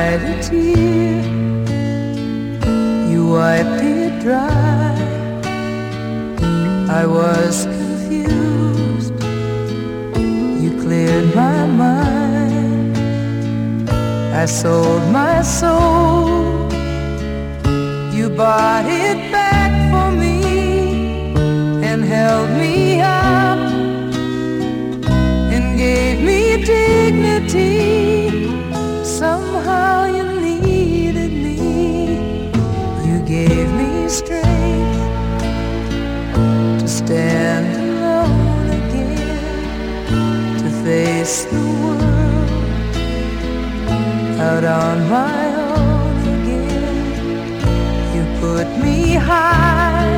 cried a tear, you wiped it dry. I was confused, you cleared my mind. I sold my soul, you bought it back for me and held me up and gave me dignity. Somehow you needed me, you gave me strength to stand alone again, to face the world out on my own again. You put me high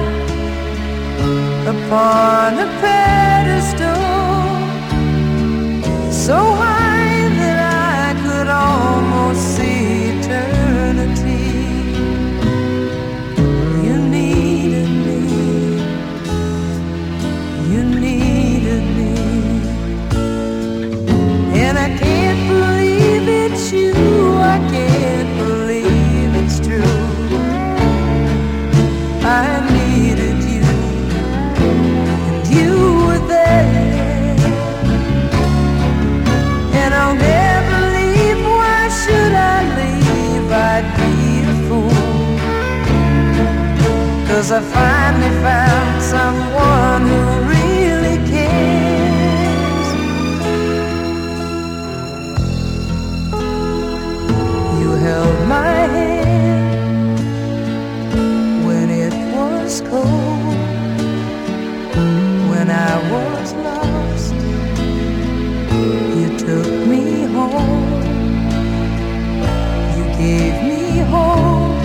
upon a pedestal, so high that I could almost see eternity. You needed me, you needed me, and I can't believe it's you, I can't believe it's true. I needed you, and you were there, and I'll never leave. Why should I leave? I'd be a fool, 'cause I finally found someone who really cares. You held my hand when it was cold, when I was lost. You took me home, you gave me hope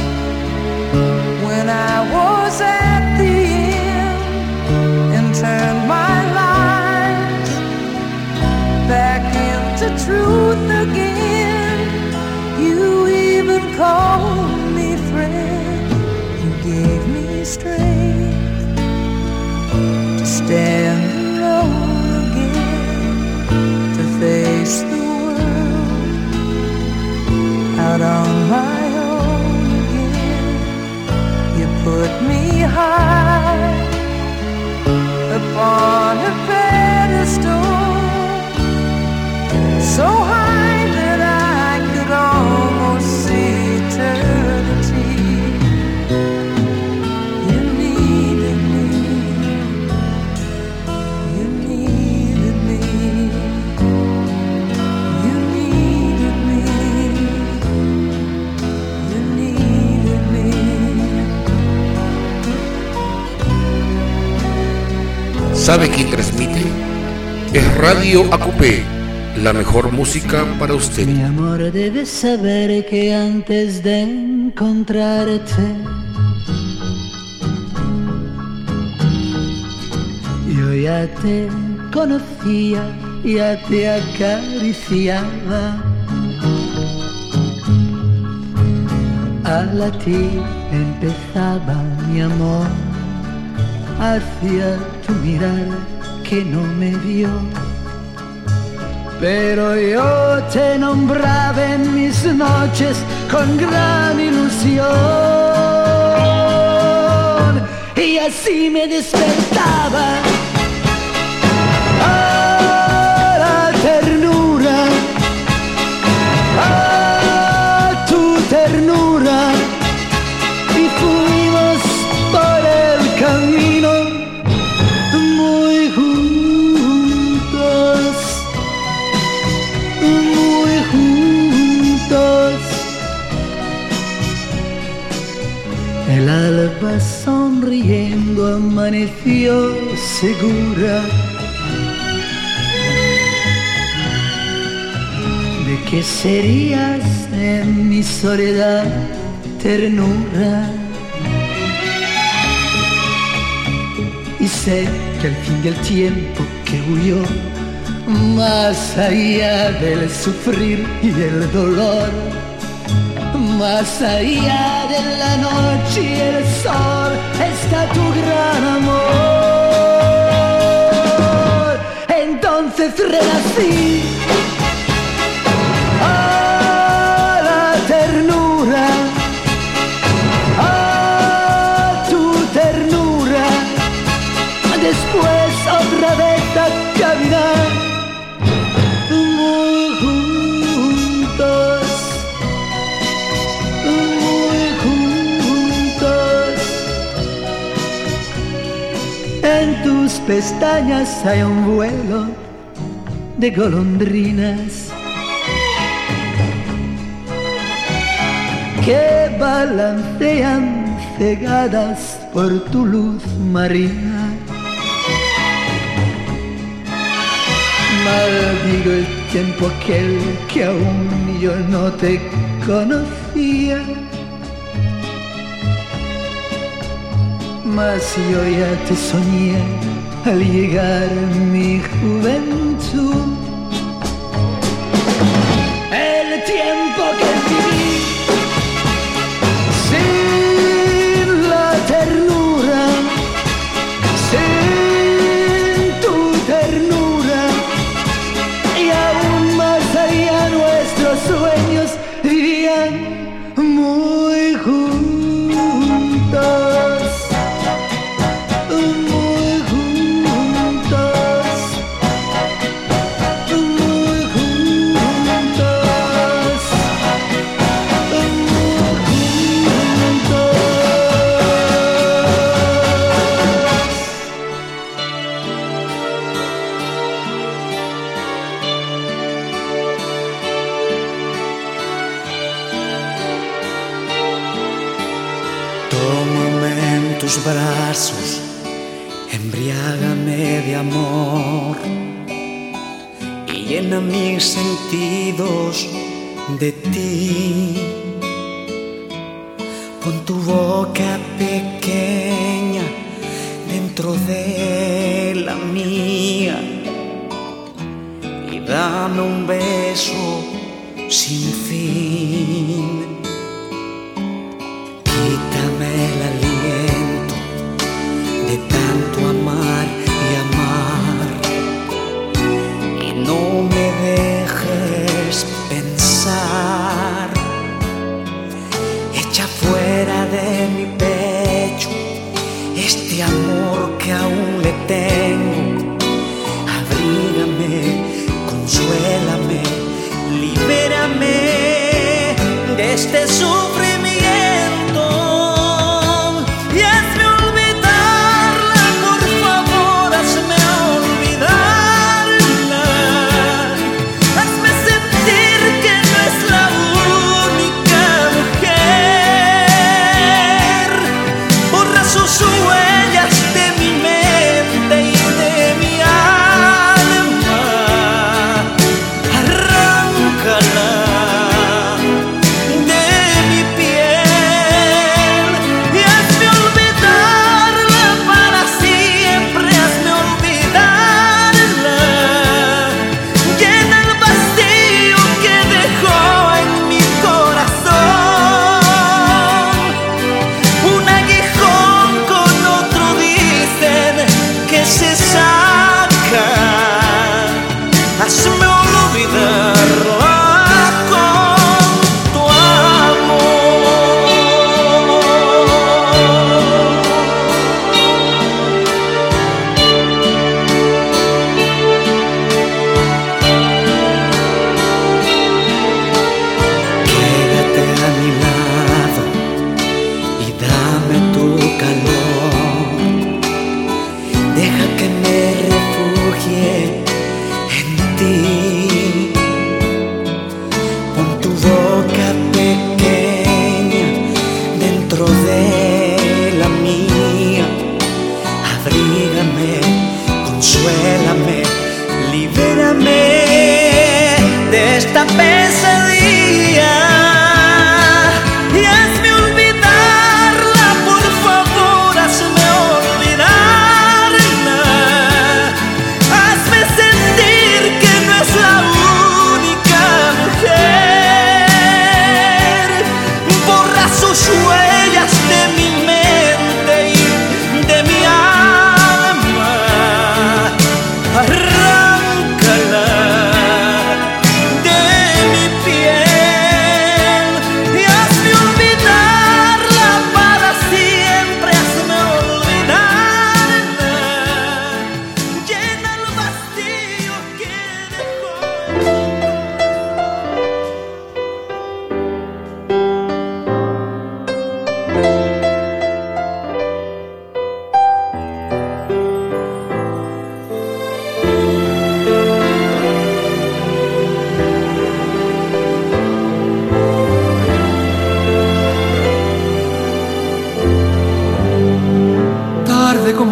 when I was at the end, and turned my life back into truth again. You even called me friend, you gave me strength to stand alone again, to face the world out on my own again. You put me high upon a pedestal, so high that I could almost see eternity. You needed me, you needed me, you needed me, you needed me. ¿Sabe quién transmite? Es Radio Acupé, la mejor música para usted. Mi amor, debes saber que antes de encontrarte yo ya te conocía, ya te acariciaba. A latir empezaba mi amor hacia tu mirar que no me vio, pero yo te nombraba en mis noches con gran ilusión, y así me despertaba a la ternura, a tu ternura, y fuimos por el camino muy juntos, muy juntos. El alba sonriendo amaneció segura de que serías en mi soledad ternura. Y sé que al fin del tiempo que huyó, más allá del sufrir y el dolor, más allá de la noche y el sol, está tu gran amor. Entonces renací a la pestañas hay un vuelo de golondrinas que balancean cegadas por tu luz marina. Maldigo el tiempo aquel que aún yo no te conocía, mas yo ya te soñé al llegar mi juventud. El tiempo que viví sin la ternura, sin tu ternura, y aún más allá nuestros sueños vivían muy juntos. Tus brazos, embriágame de amor y llena mis sentidos de ti. Pon tu boca pequeña dentro de la mía y dame un beso sin fin. Quítame el aliento de tanto amar y amar, y no me dejes pensar. Echa fuera de mi pecho este amor que aún le tengo. Abrígame, consuélame, libérame de este sufrimiento. De mi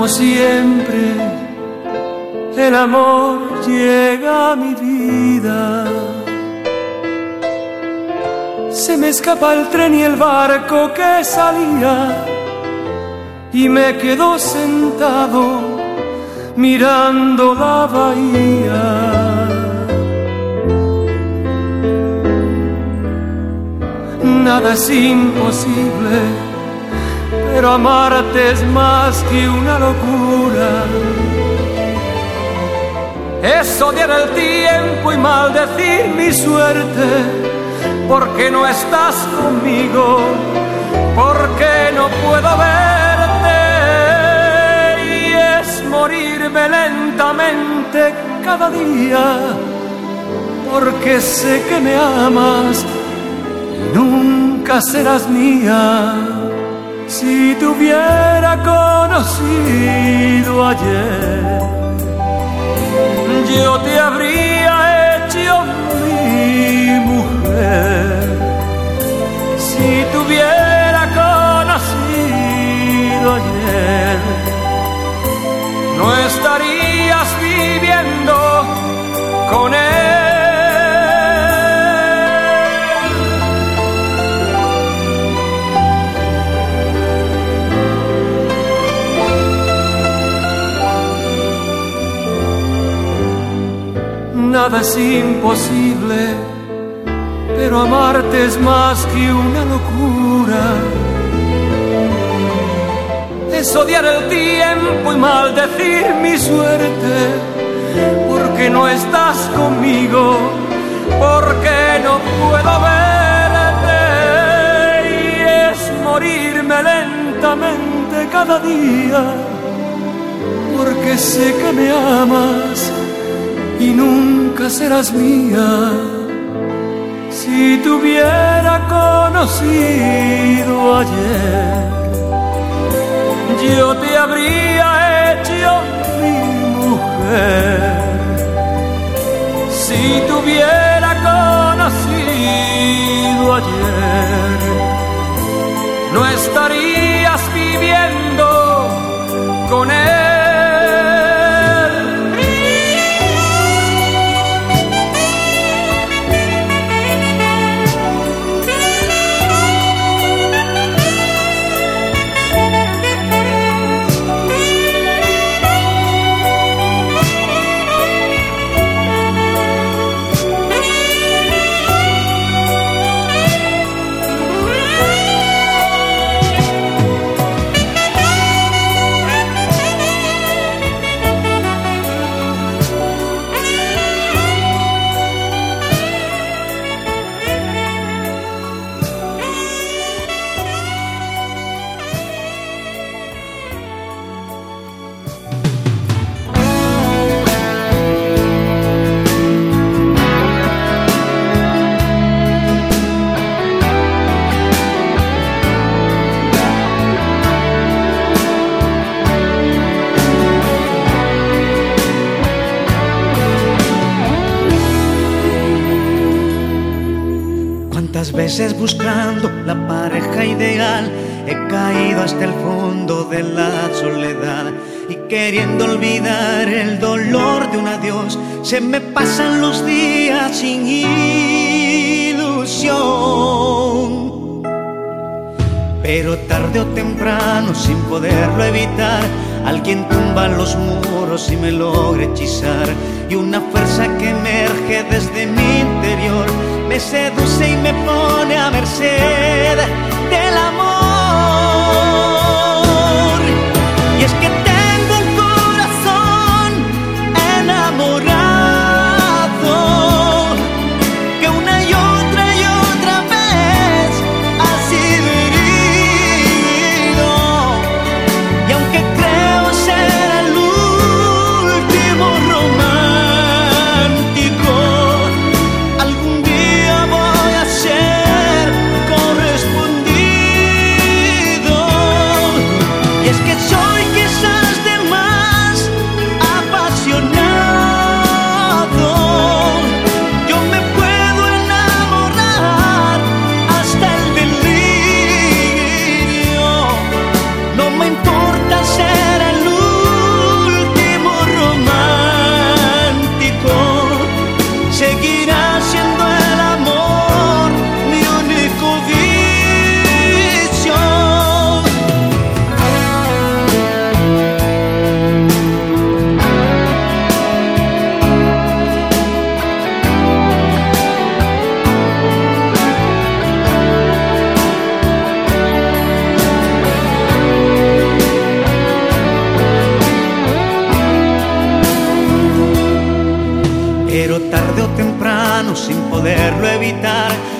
como siempre, el amor llega a mi vida. Se me escapa el tren y el barco que salía, y me quedo sentado mirando la bahía. Nada es imposible, pero amarte es más que una locura. Es odiar el tiempo y maldecir mi suerte, porque no estás conmigo, porque no puedo verte. Y es morirme lentamente cada día, porque sé que me amas y nunca serás mía. Si te hubiera conocido ayer, yo te habría hecho mi mujer. Si te hubiera conocido ayer, no estarías viviendo con él. Nada es imposible, pero amarte es más que una locura. Es odiar el tiempo y maldecir mi suerte, porque no estás conmigo, porque no puedo verte. Y es morirme lentamente cada día, porque sé que me amas y nunca serás mía. Si te hubiera conocido ayer, yo te habría hecho mi mujer. Si te hubiera conocido ayer, no estarías viviendo con él. Veces buscando la pareja ideal, he caído hasta el fondo de la soledad, y queriendo olvidar el dolor de un adiós, se me pasan los días sin ilusión. Pero tarde o temprano, sin poderlo evitar, alguien tumba los muros y me logra hechizar, y una fuerza que emerge desde mi interior me seduce y me pone a merced del amor. Y es que tengo el corazón enamorado, que una y otra vez ha sido herido. Y aunque creo ser el último romántico, algún día voy a ser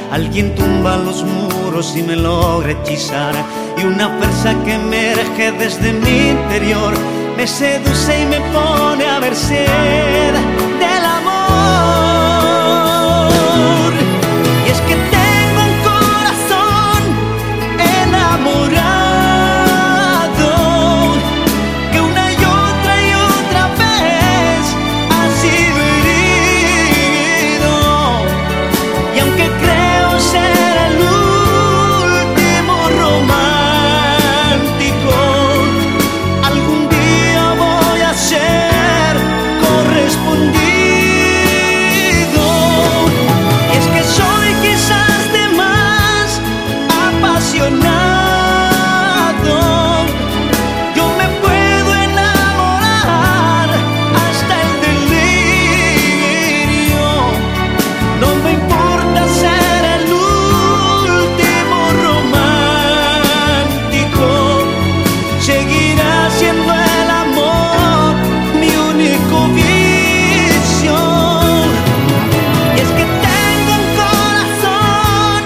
Alguien tumba los muros y me logra hechizar, y una fuerza que emerge desde mi interior me seduce y me pone a merced del amor. Y es que tengo un corazón enamorado que una y otra vez ha sido herido, y aunque creo ser el último romántico, algún día voy a ser correspondido. Y es que soy quizás de más apasionado, yo me puedo enamorar hasta el delirio. No me importa ser el último romántico, seguirá siendo el amor mi único vicio. Y es que tengo un corazón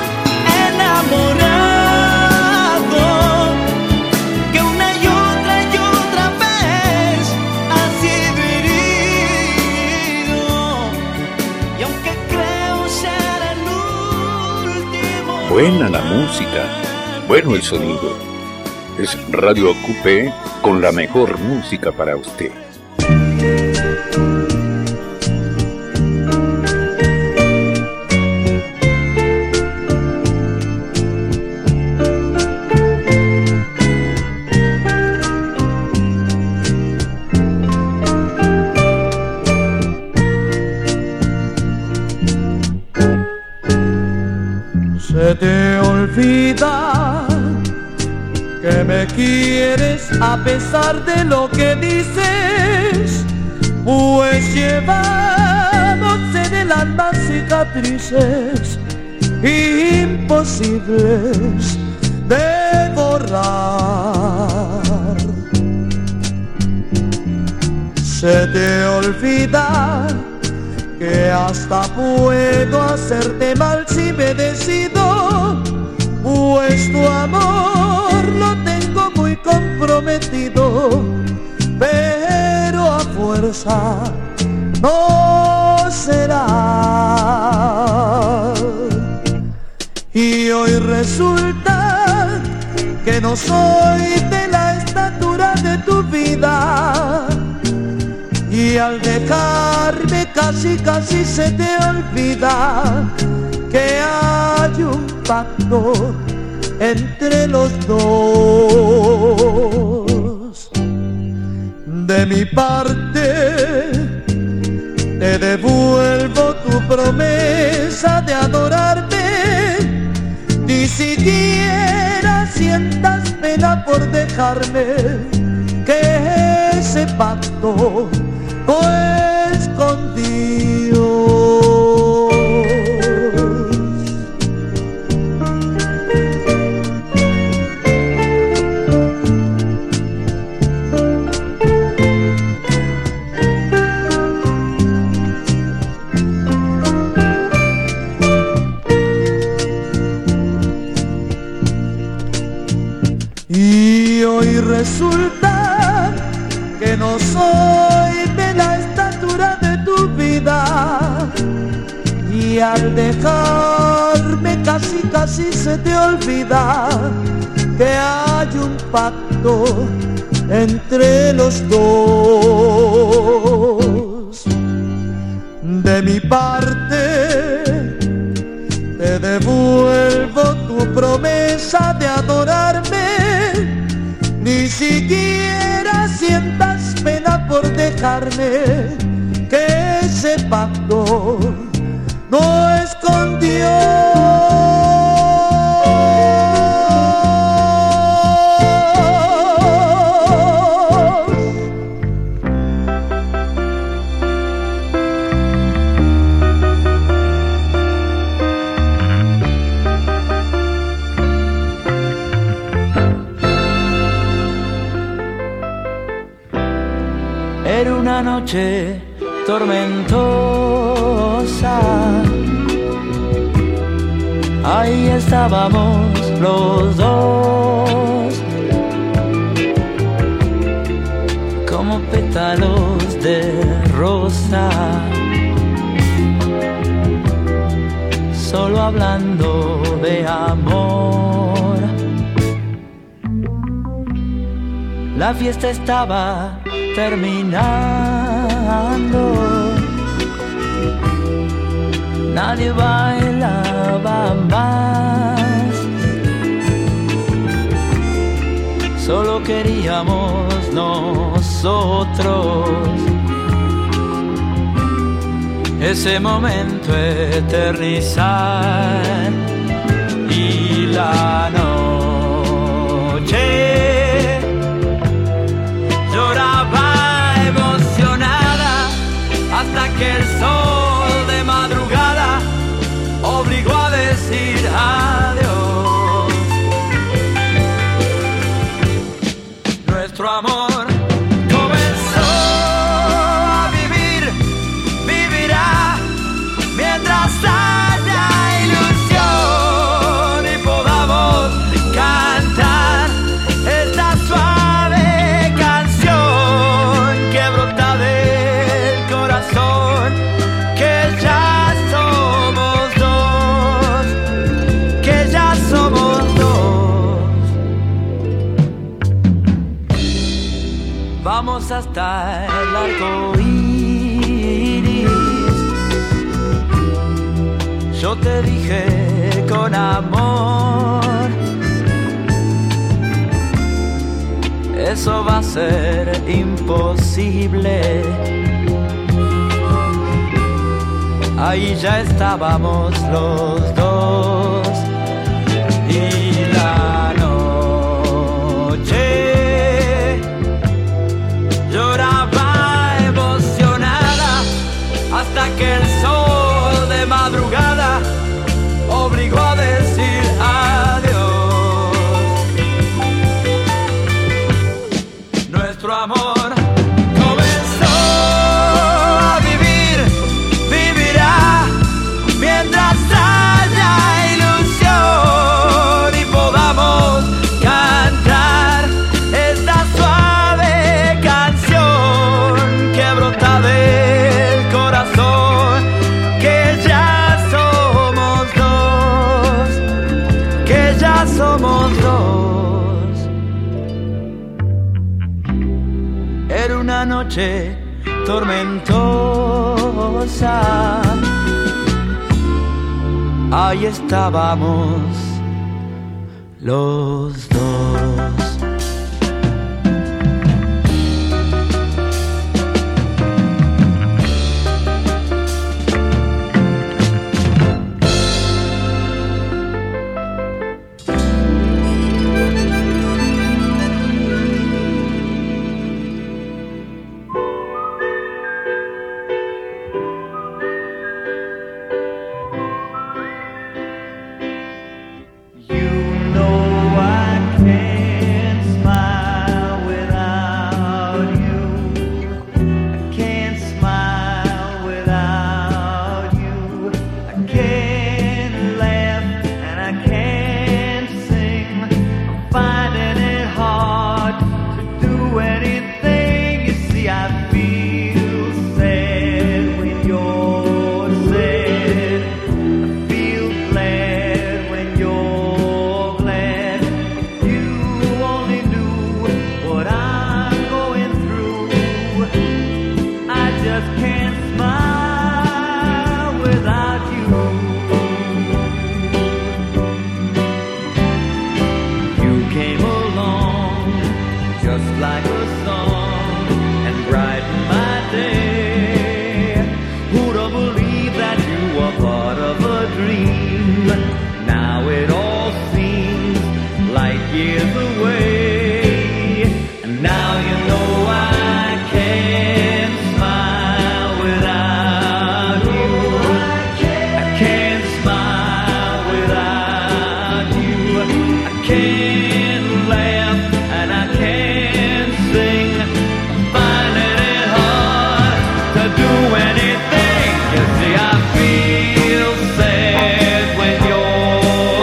enamorado que una y otra vez ha sido herido, y aunque creo ser el último. Buena la música, bueno el sonido. Es Radio Acupé con la mejor música para usted. Se te olvida que me quieres a pesar de lo que dices, pues llevamos en el alma cicatrices imposibles de borrar. Se te olvida que hasta puedo hacerte mal si me decido, pues tu amor lo tengo muy comprometido, pero a fuerza no será. Y hoy resulta que no soy de la estatura de tu vida, y al dejarme casi se te olvida que hay un pacto entre los dos. De mi parte te devuelvo tu promesa de adorarme, ni siquiera sientas pena por dejarme, que ese pacto no es con Dios. Y hoy resulta que no soy de la estatura de tu vida, y al dejarme casi se te olvida que hay un pacto entre los dos. De mi parte te devuelvo tu promesa de adorarme, ni siquiera sientas pena por dejarme, que ese pacto no es con Dios. Era una noche tormentosa, Ahí estábamos los dos, como pétalos de rosa, solo hablando de amor. La fiesta estaba terminando, nadie bailaba más, solo queríamos nosotros ese momento eternizar. Y la noche lloraba emocionada hasta que el sol de madrugada obligó a decir adiós. Nuestro amor comenzó a vivir, vivirá mientras haya ilusión y podamos cantar esta suave canción que brota del corazón, que ya somos dos, que ya somos dos. Vamos hasta el arco iris, yo te dije con amor, eso va a ser imposible. Ahí ya estábamos los dos. Y la noche lloraba emocionada hasta que el sol de madrugada obligó a decir adiós. Nuestro amor comenzó a vivir, vivirá mientras haya ilusión y podamos cantar esta suave canción que brota del corazón, que ya somos dos, que ya somos dos. Era una noche tormentosa, ahí estábamos los dos. anything. You see, I feel sad when you're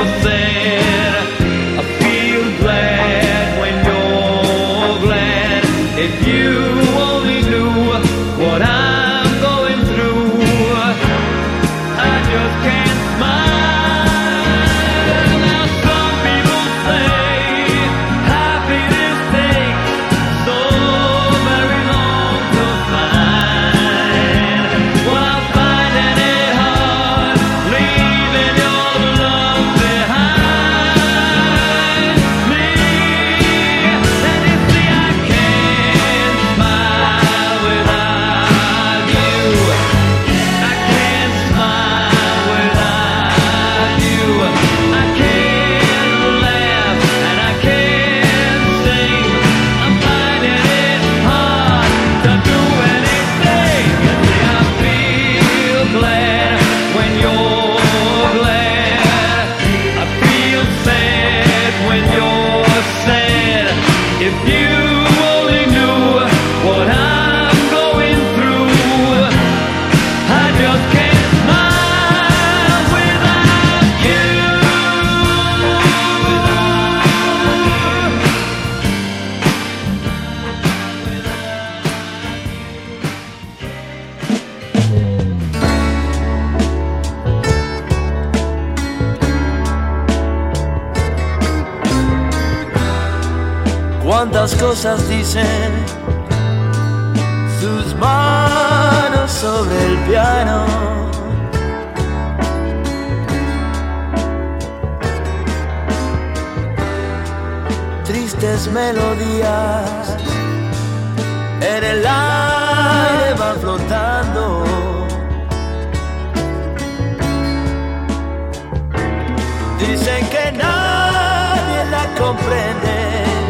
cuántas cosas dicen sus manos sobre el piano. Tristes melodías en el aire van flotando. Dicen que nadie la comprende.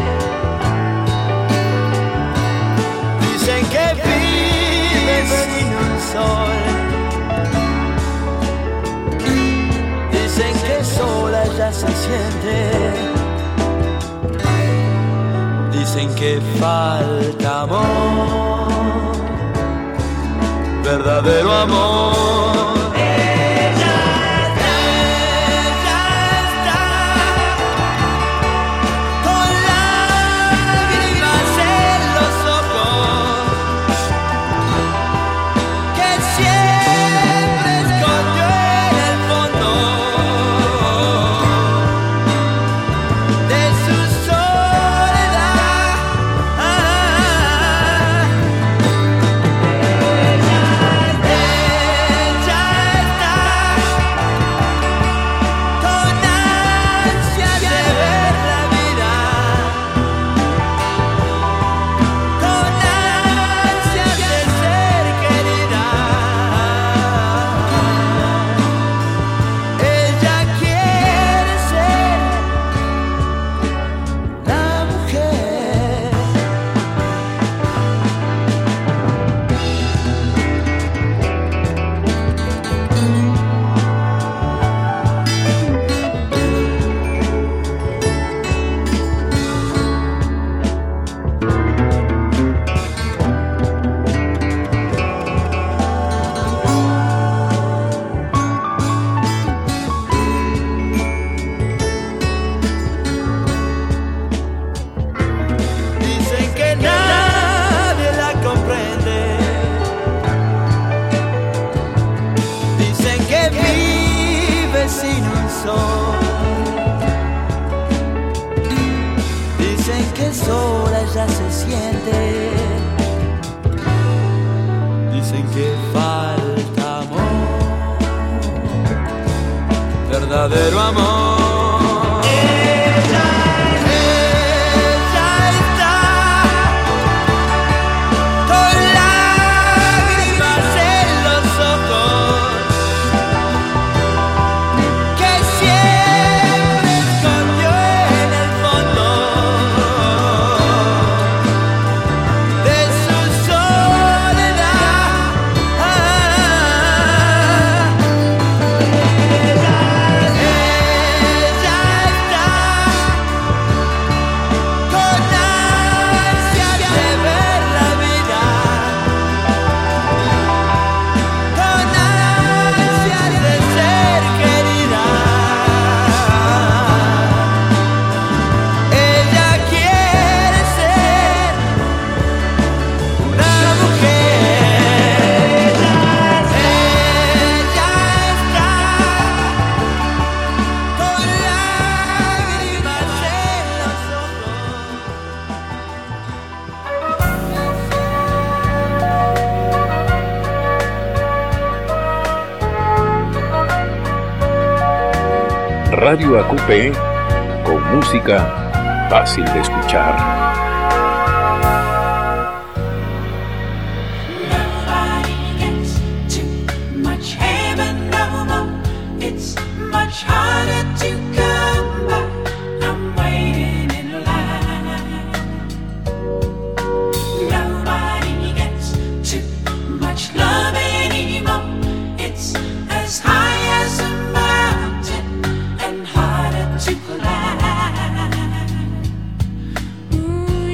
Dicen que vive sin un sol. Dicen que sola ya se siente. Dicen que falta amor, verdadero amor. Verdadero amor. Radio AQP, con música fácil de escuchar. Ooh.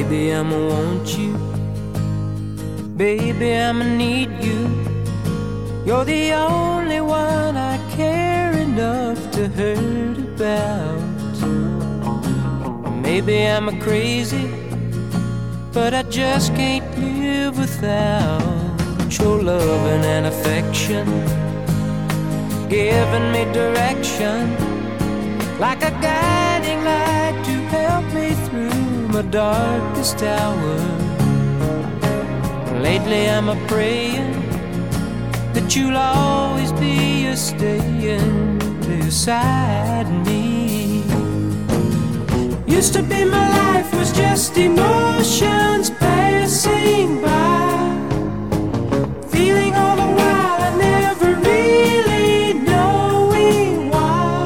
Baby, I'ma want you. Baby, I'ma need you. You're the only one I care enough to hurt about. Maybe I'm a crazy, but I just can't live without your loving and affection, giving me direction, like a guiding light to help me through my darkest hour. Lately I'm a praying that you'll always be a staying beside me. Used to be my life was just emotions passing by, feeling all the while I never really knowing why.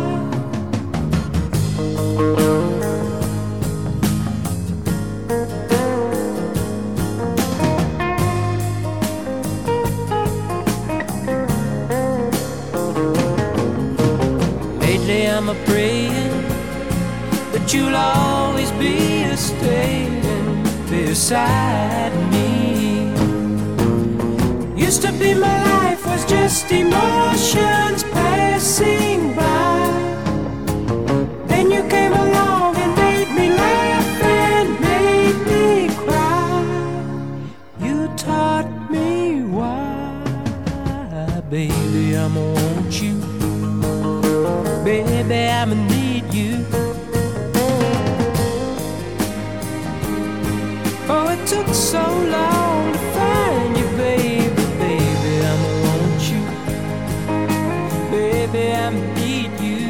Lately I'm a praying that you'll always be a staying beside me. Used to be my life was just emotions passing by. Then you came along and made me laugh and made me cry. You taught me why. Baby, I'ma want you. Baby, I'ma need you. Oh, it took so long to find you, baby. Baby, I'ma want you. Baby, I'ma need you.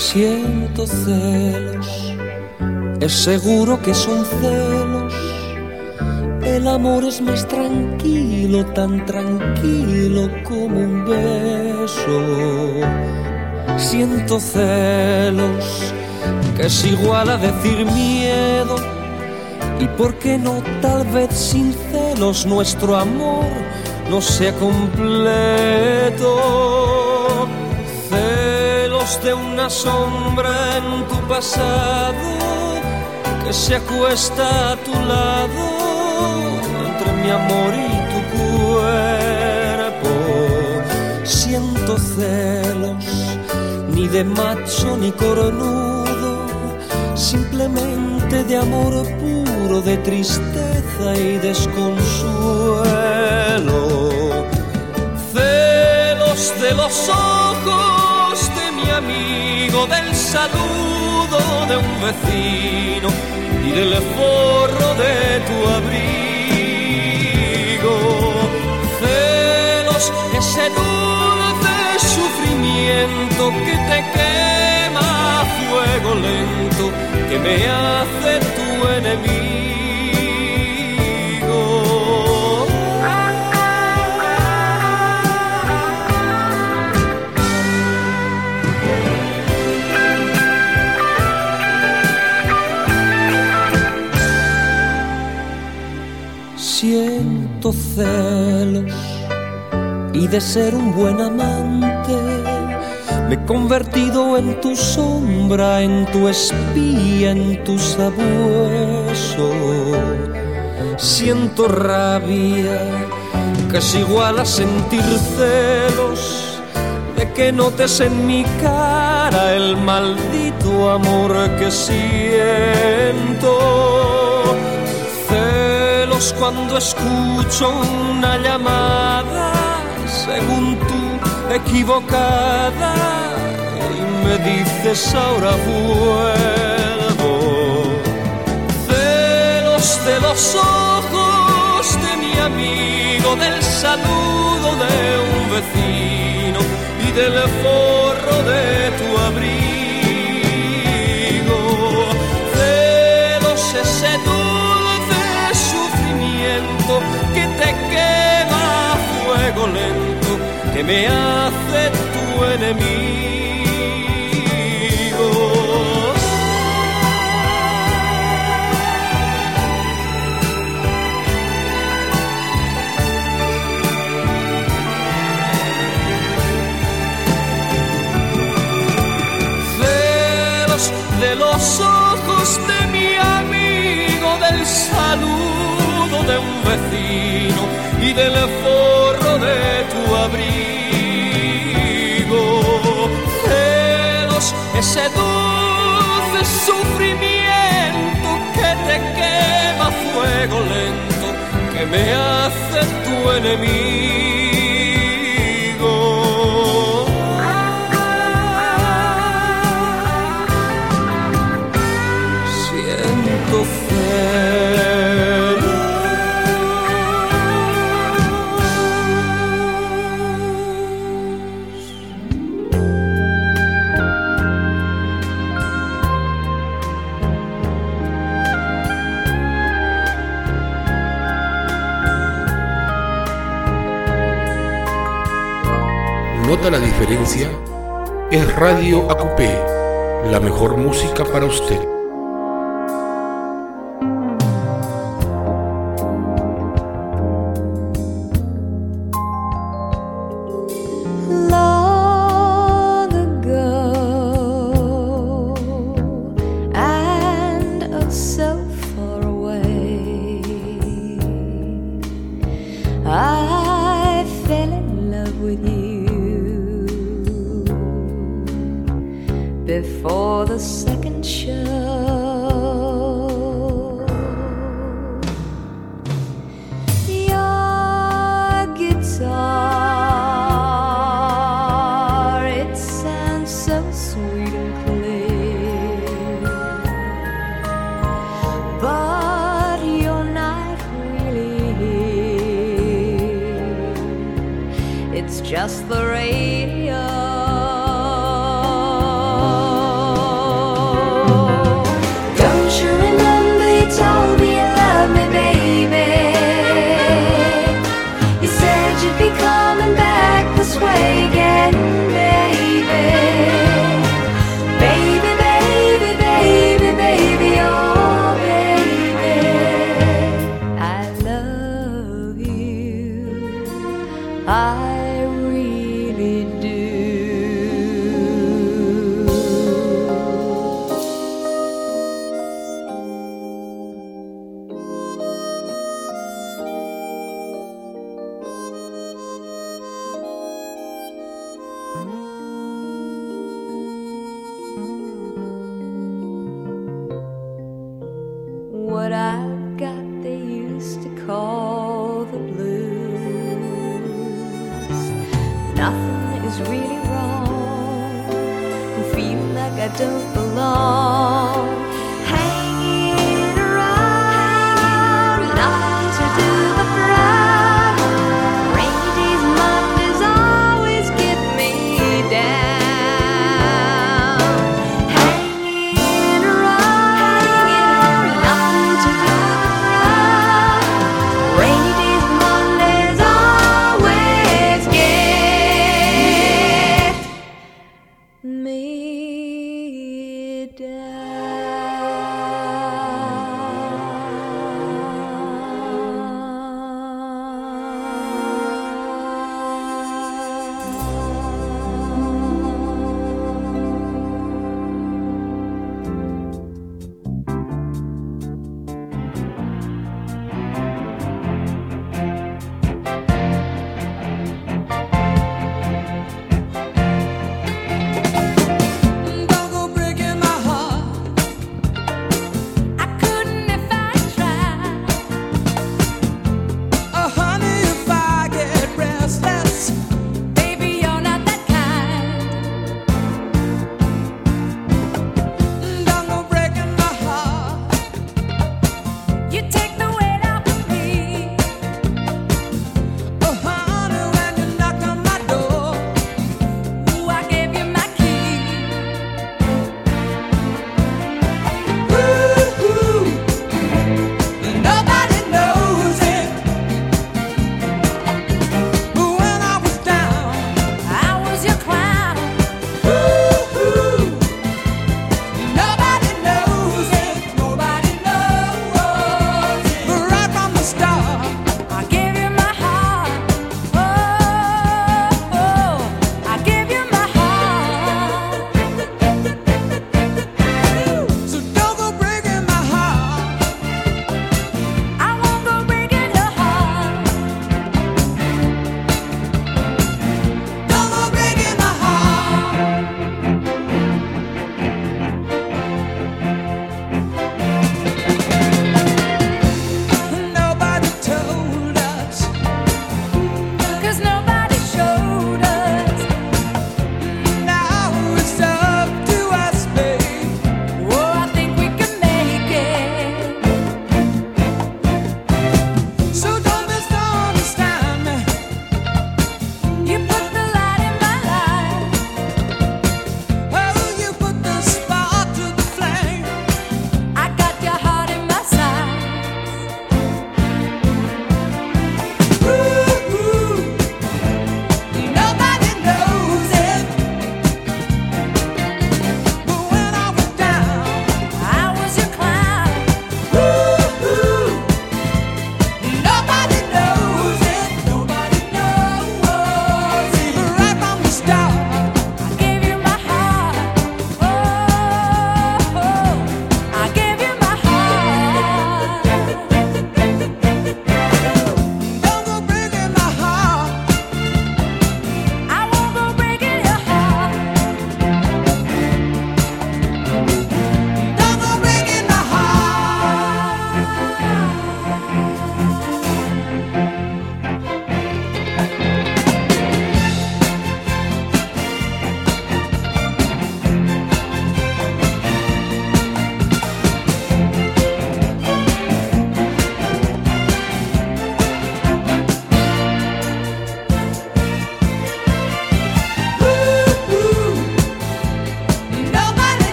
Siento celos, es seguro que son celos. El amor es más tranquilo, tan tranquilo como un beso. Siento celos, que es igual a decir miedo. Y por qué no, tal vez sin celos, nuestro amor no sea completo. Celos de una sombra en tu pasado que se acuesta a tu lado entre mi amor y tu cuerpo. Siento celos, ni de macho ni cornudo, simplemente de amor puro, de tristeza y desconsuelo. Celos de los ojos de mi amigo, del saludo de un vecino y del forro de tu abrigo. Celos, ese dulce sufrimiento que te quema a fuego lento, que me hace tu enemigo. Siento celos y de ser un buen amante me he convertido en tu sombra, en tu espía, en tu sabueso. Siento rabia, que es igual a sentir celos, de que notes en mi cara el maldito amor que siento. Celos cuando escucho una llamada, según tú equivocada, y me dices ahora vuelvo. Celos de los ojos de mi amigo, del saludo de un vecino y del forro de tu abrigo. Celos, ese dulce sufrimiento que te quema a fuego lento, que me hace tu enemigo. Celos de los ojos de mi amigo, del saludo de un vecino y del forro de tu abrigo. Celos, ese dulce sufrimiento que te quema a fuego lento, que me hace tu enemigo. Siento celos. ¿Nota la diferencia? Es Radio AQP, la mejor música para usted. Long ago, and oh so far away, I fell in love with you. Before the second show, your guitar, it sounds so sweet and clear, but you're not really here. It's just the radio. I don't belong. Hanging around, nothing to do but frown. Rainy days, Mondays always get me down. Hanging around, nothing to do but frown. Rainy days, Mondays always get me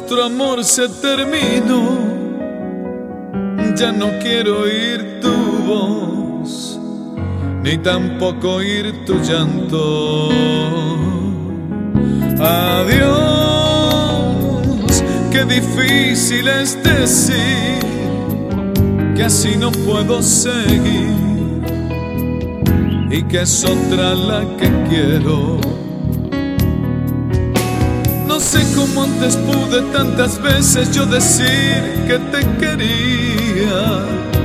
nuestro amor se terminó. Ya no quiero oír tu voz, ni tampoco oír tu llanto. Adiós, qué difícil es decir que así no puedo seguir y que es otra la que quiero. No sé cómo antes pude tantas veces yo decir que te quería,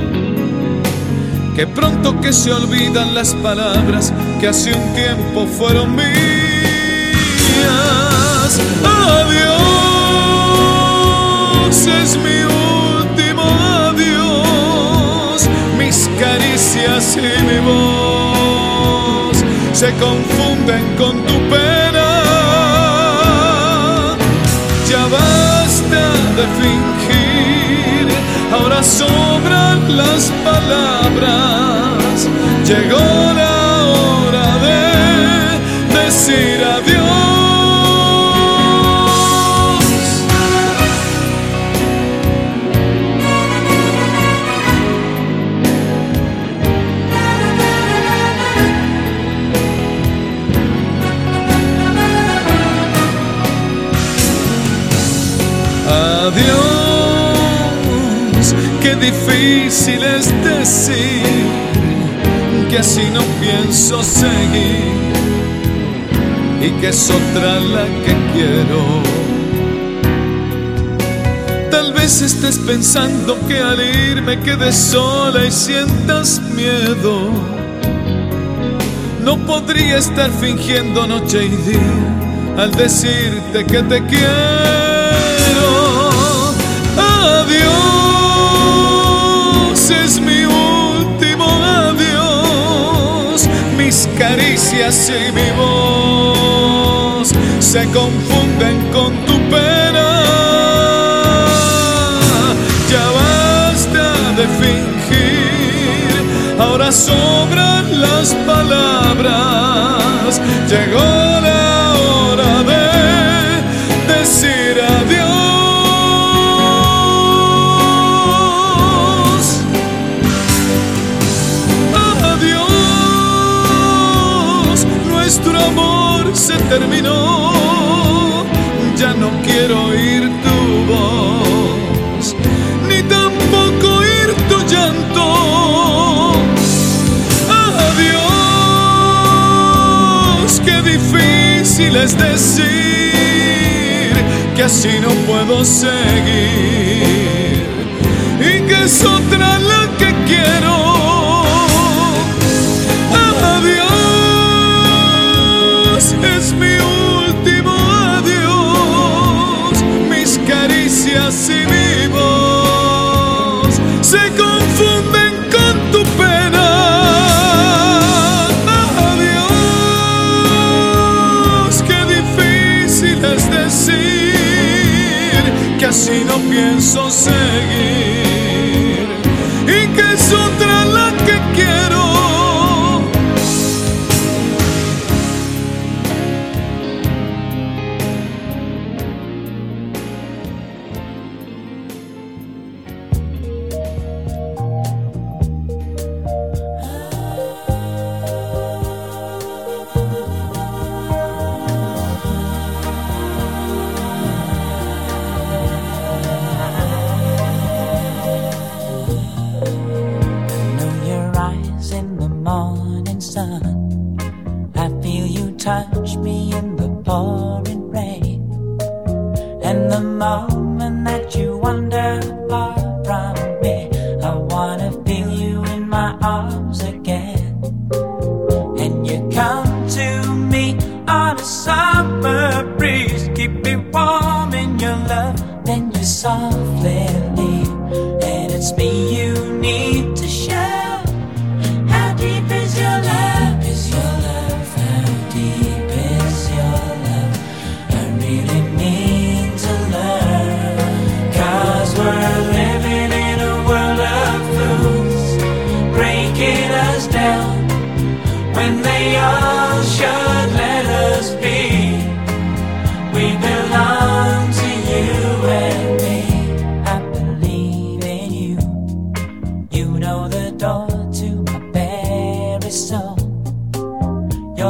que pronto que se olvidan las palabras que hace un tiempo fueron mías. Adiós, es mi último adiós. Mis caricias y mi voz se confunden con tu pena. Ya basta de fingir, ahora sobran las palabras. Llegó la hora de decir adiós. Adiós, qué difícil es decir que así no pienso seguir y que es otra la que quiero. Tal vez estés pensando que al irme quedes sola y sientas miedo. No podría estar fingiendo noche y día al decirte que te quiero. Adiós, es mi último adiós. Mis caricias y mi voz se confunden con tu pena. Ya basta de fingir, ahora sobran las palabras. Llegó la hora de decir adiós. Nuestro amor se terminó, ya no quiero oír tu voz, ni tampoco oír tu llanto. Adiós, qué difícil es decir que así no puedo seguir y que es otra la que quiero. Es mi último adiós. Mis caricias y mi voz se confunden con tu pena. Adiós, qué difícil es decir que así no pienso seguir y que es otra la que quiero.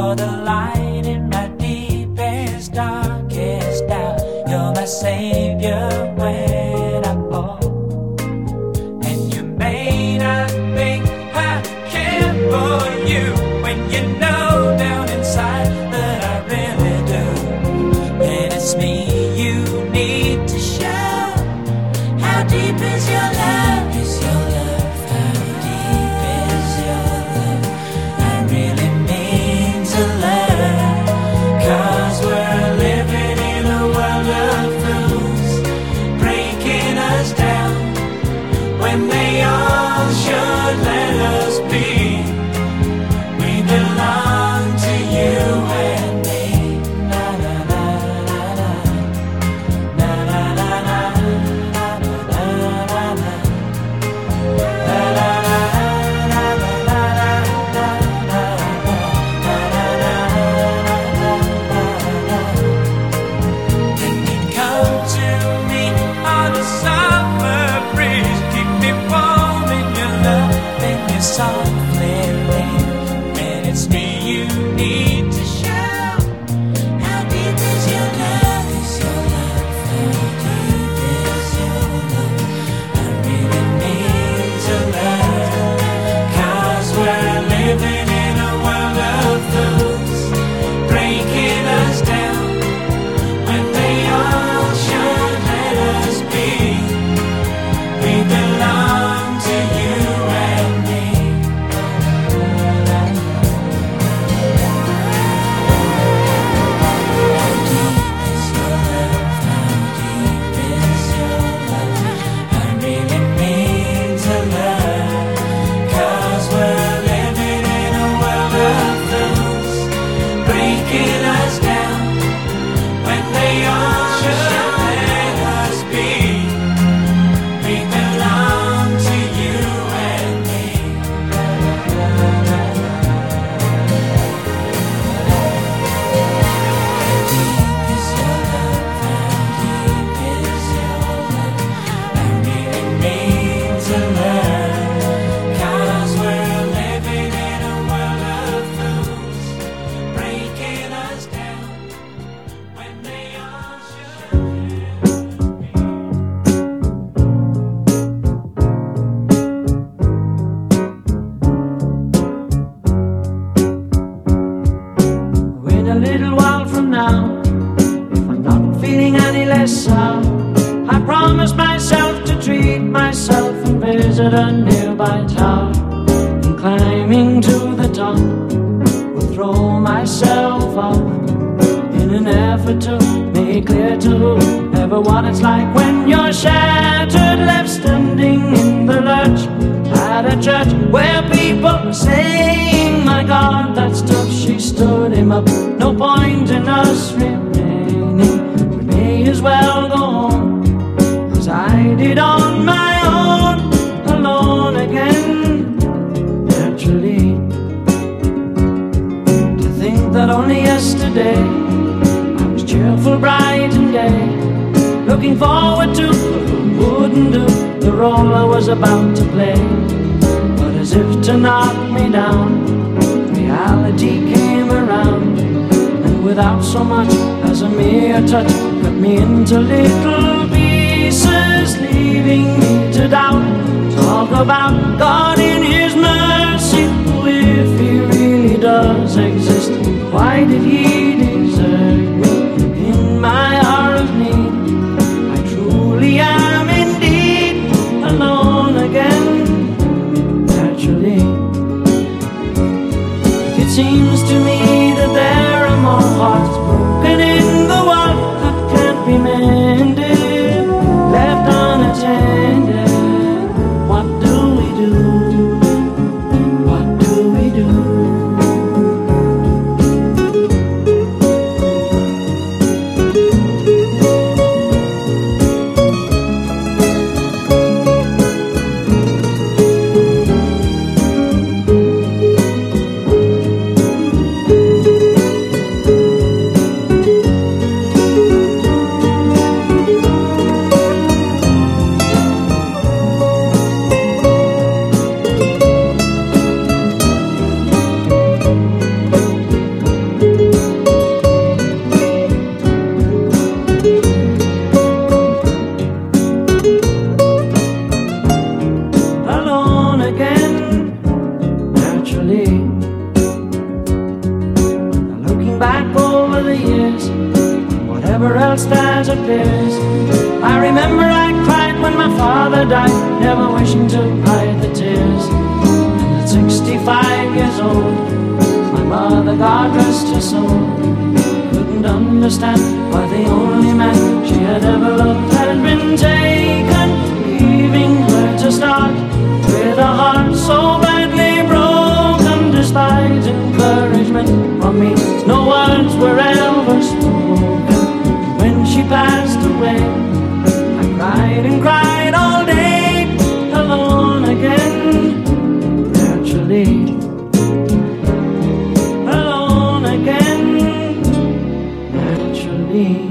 You're the light in my deepest, darkest doubt. You're my savior when I fall. And you may not think I care for you when you know down inside that I really do. And it's me you need to show. How deep is your love? Is your love? How deep is your love? I really mean to love. 'Cause we're living in a world of fools, breaking us down when they all should let us be. We belong to you and me. Na na na na na. Na na na na. Na na na na na. Na na na na na na na. Then you come to me on a summer breeze, keep me warm in your love, and you softly leave. And it's me you need to show. How deep is your love? Is your love? How deep is your love? I really need to love. 'Cause we're living in a world of fools, breaking us down when they all should let us be. We belong to you and me. How deep is your love? How deep is your love? I really mean to love. 'Cause we're living in a world of fools, breaking us down when they all should let us be. We belong to you and me. How deep is your love? How deep is your love? I really mean to love. 'Cause we're living in a world of fools, breaking us down when they all should. Wait a little while from now, if I'm not feeling any less sound, I promise myself to treat myself and visit a nearby town. And climbing to the top, will throw myself off in an effort to make clear to whoever what it's like when you're shattered, left standing in the lurch at a church where people were saying, my God, that stuff, she stood him up. No point in us remaining, we may as well go home, as I did on my own, alone again, naturally. To think that only yesterday I was cheerful, bright and gay, looking forward to who wouldn't do the role I was about to play. But as if to knock me down, reality came around, and without so much as a mere touch, cut me into little pieces, leaving me to doubt. Talk about God in His mercy, if He really does exist, why did He desert me in my hour of need? I truly am indeed alone again, naturally. It seems to me that there are more hearts broken in the world that can't be mended, left unattended. What do we do? What do we do? tears. I remember I cried when my father died, never wishing to hide the tears. And at 65 years old, my mother, God rest her soul, couldn't understand why the only man she had ever loved had been taken, leaving her to start with a heart so badly broken. Despite encouragement from me, no words were ever spoken. When she passed away, I cried and cried all day, alone again, naturally. Alone again, naturally.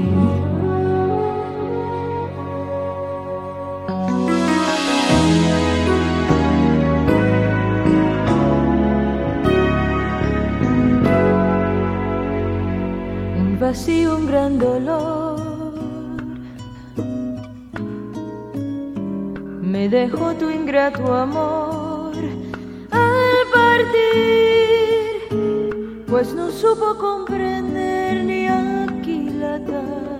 Vacío, un gran dolor me dejó tu ingrato amor al partir, pues no supo comprender ni aquilatar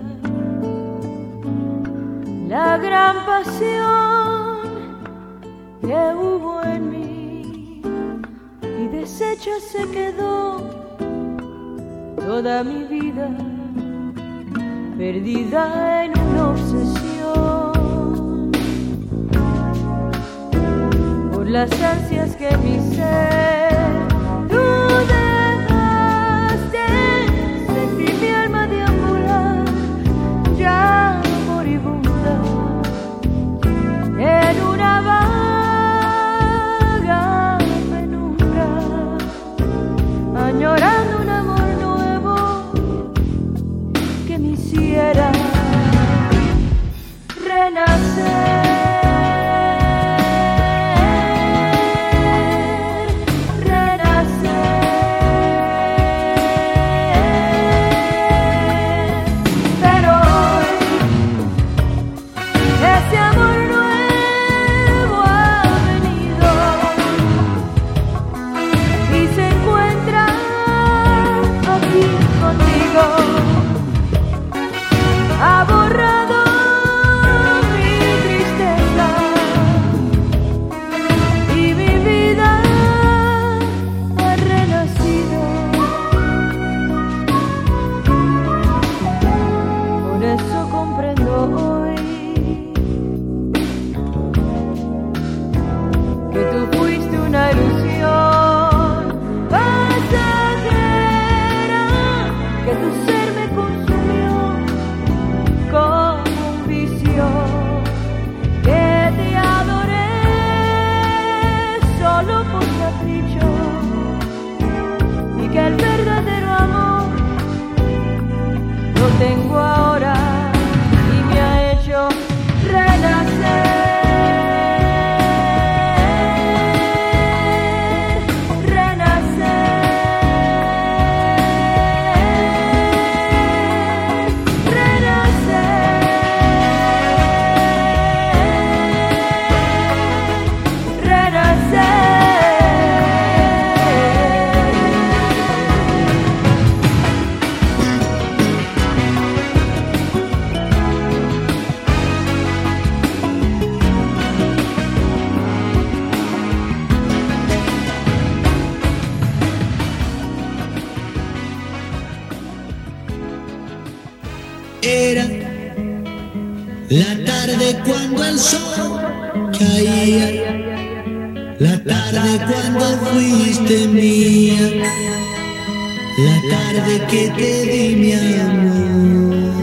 la gran pasión que hubo en mí, y deshecha se quedó toda mi vida, perdida en una obsesión por las ansias que mi ser tú dejaste. Sentí mi alma deambular ya moribunda en una vaga penumbra, añorando un amor quisiera renacer. Tengo ahora y me ha hecho renacer. Era la tarde cuando el sol caía, la tarde cuando fuiste mía, la tarde que te di mi amor.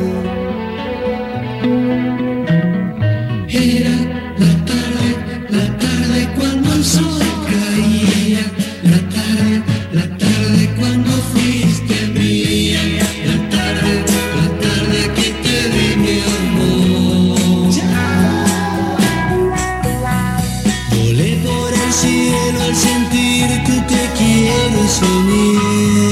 Era la tarde cuando el sol caía, la tarde cuando fuiste mía, la tarde que te di mi amor. Volé por el cielo al sentir que te quiero y soñé.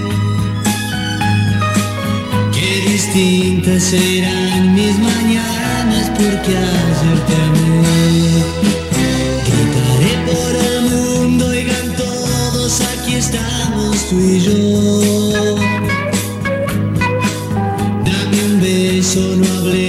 Qué distintas serán mis mañanas porque ayer te amé. Gritaré por el mundo, oigan todos, aquí estamos tú y yo. Dame un beso, no hablé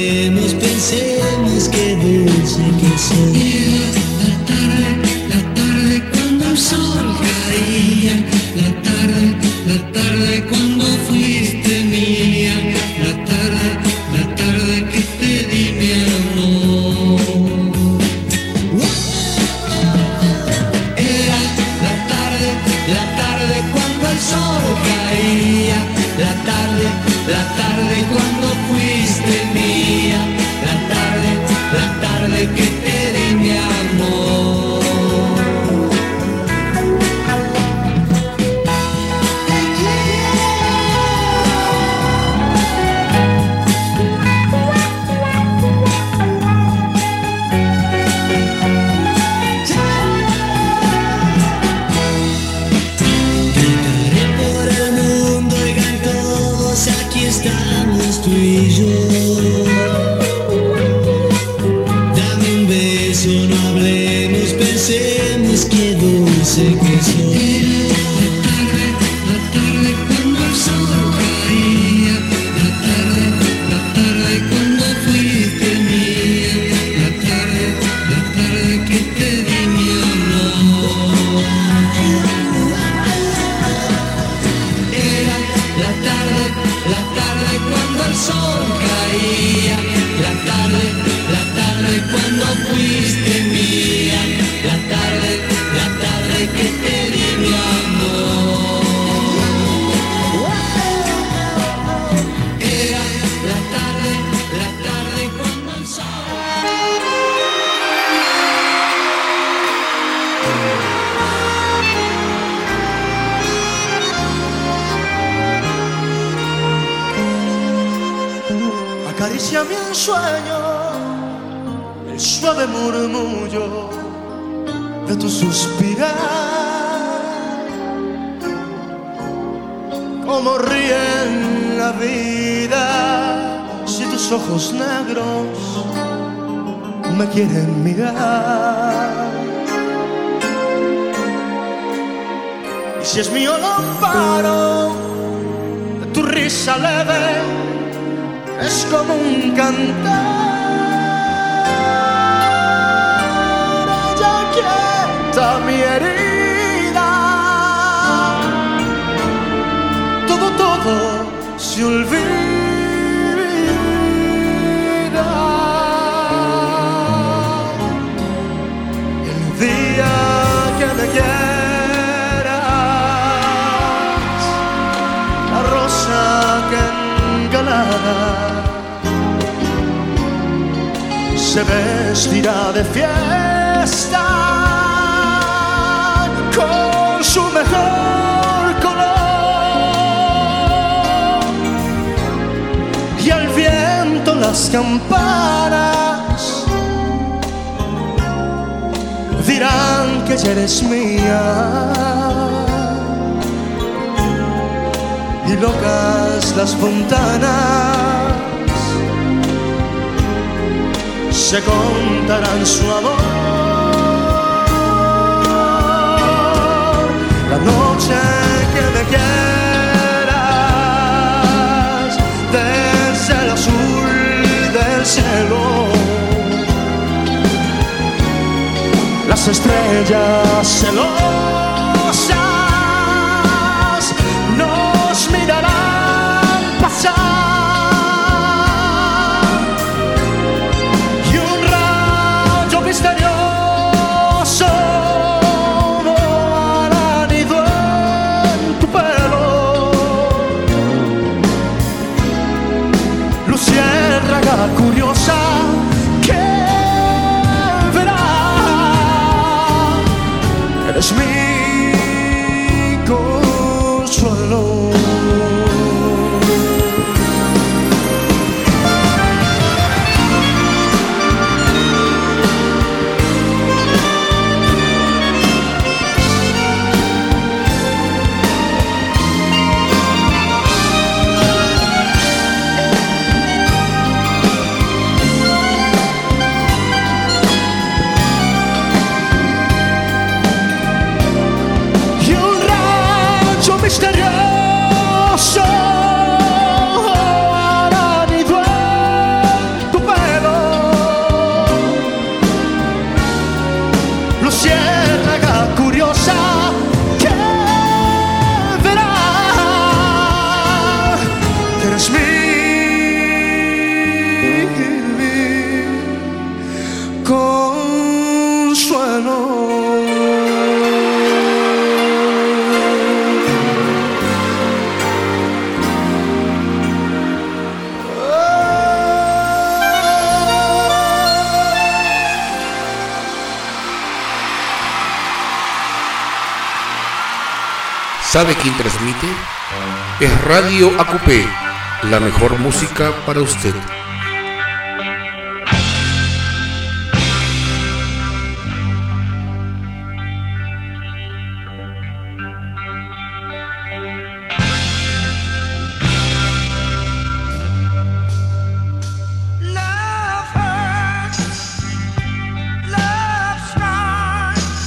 pensemos qué dulce que soy. La tarde cuando el sol caía, la tarde cuando fuiste mía, la tarde que te di mi amor. Era la tarde cuando el sol caía, la tarde cuando fuiste mía, la tarde que te di mi amor. Era la tarde cuando el sol. Acariciame en sueño el suave murmullo de tu suspirar, como ríe en la vida si tus ojos negros me quieren mirar. Y si es mío el amparo de tu risa leve, es como un cantar. Ella quieta mi herida, todo se olvida. El día que me quieras, la rosa que engalada se vestirá de fiesta con su mejor color, y al viento las campanas dirán que ya eres mía, y locas las fontanas se contarán su amor. La noche que me quieras, desde el azul del cielo, las estrellas celosas nos mirarán pasar. Misterioso hará nido en tu pelo, luciérnaga curiosa que verá, eres mi consuelo. Misterioso hará nido en tu pelo, luciérnaga curiosa que verá, eres mi consuelo. ¿Sabe quién transmite? Es Radio AQP, la mejor música para usted. Love hurts, love smiles.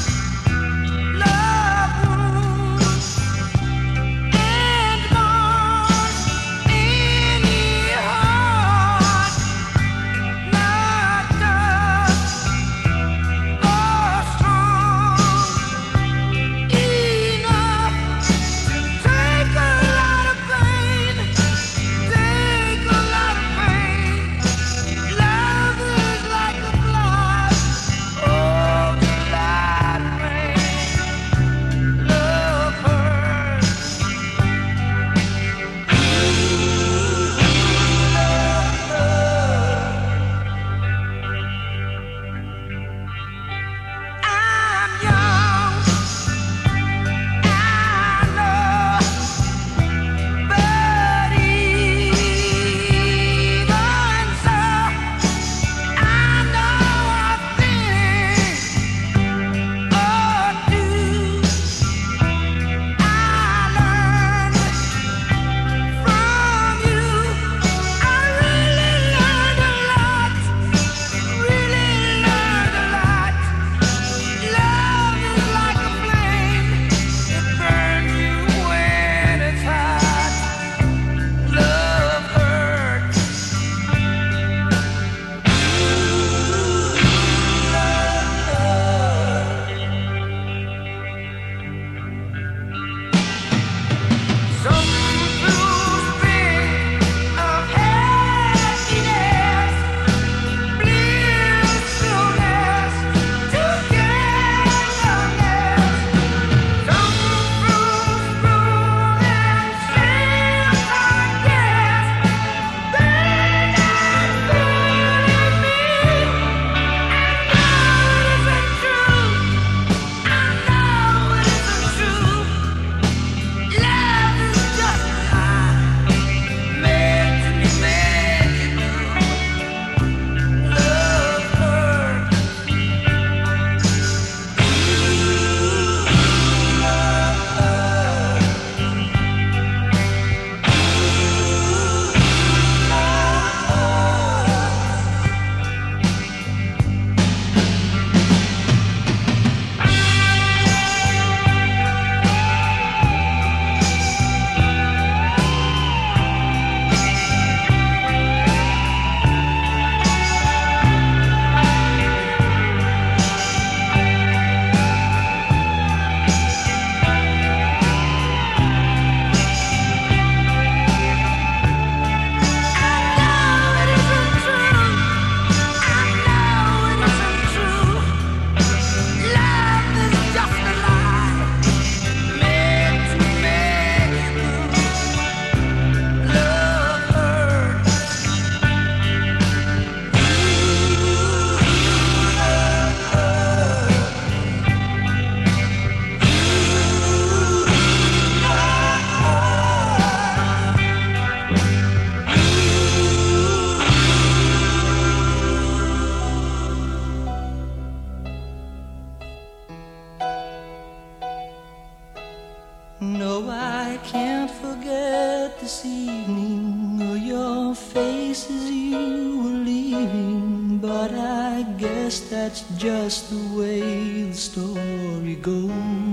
No, I can't forget this evening or your face as you were leaving, but I guess that's just the way the story goes.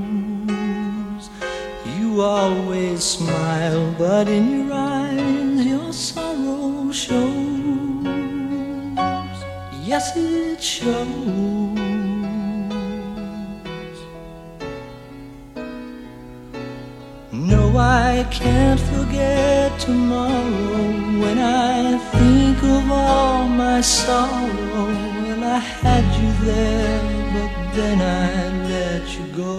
You always smile, but in your eyes your sorrow shows. Yes, it shows. No, I can't forget tomorrow when I think of all my sorrow. Well, I had you there, but then I let you go.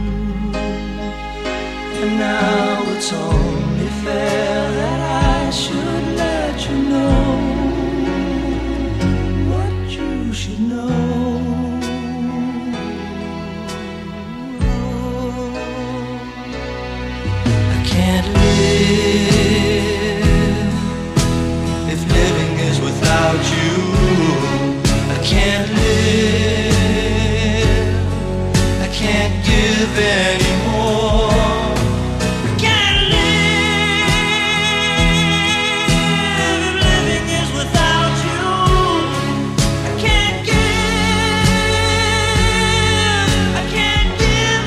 And now it's only fair that I should let you know what you should know. Can't live if living is without you. I can't live, I can't give anymore. I can't live if living is without you. I can't give, I can't give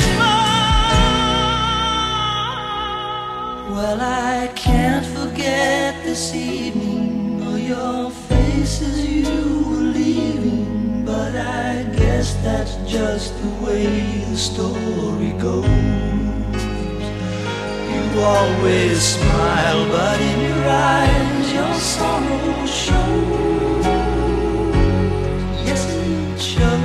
anymore. Well, I can't forget this evening or your face as you were leaving, but I guess that's just the way the story goes. You always smile, but in your eyes your sorrow shows. Yes, it shows.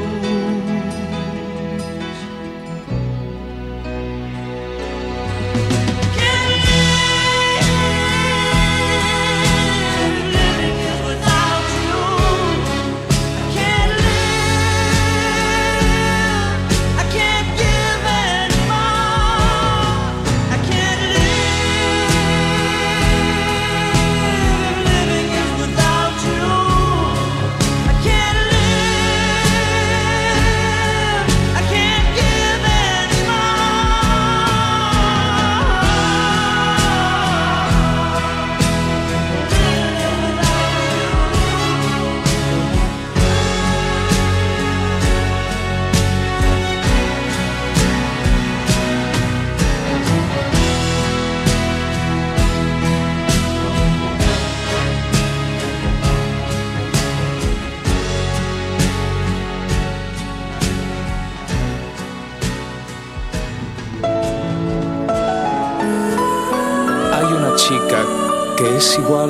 Que es igual,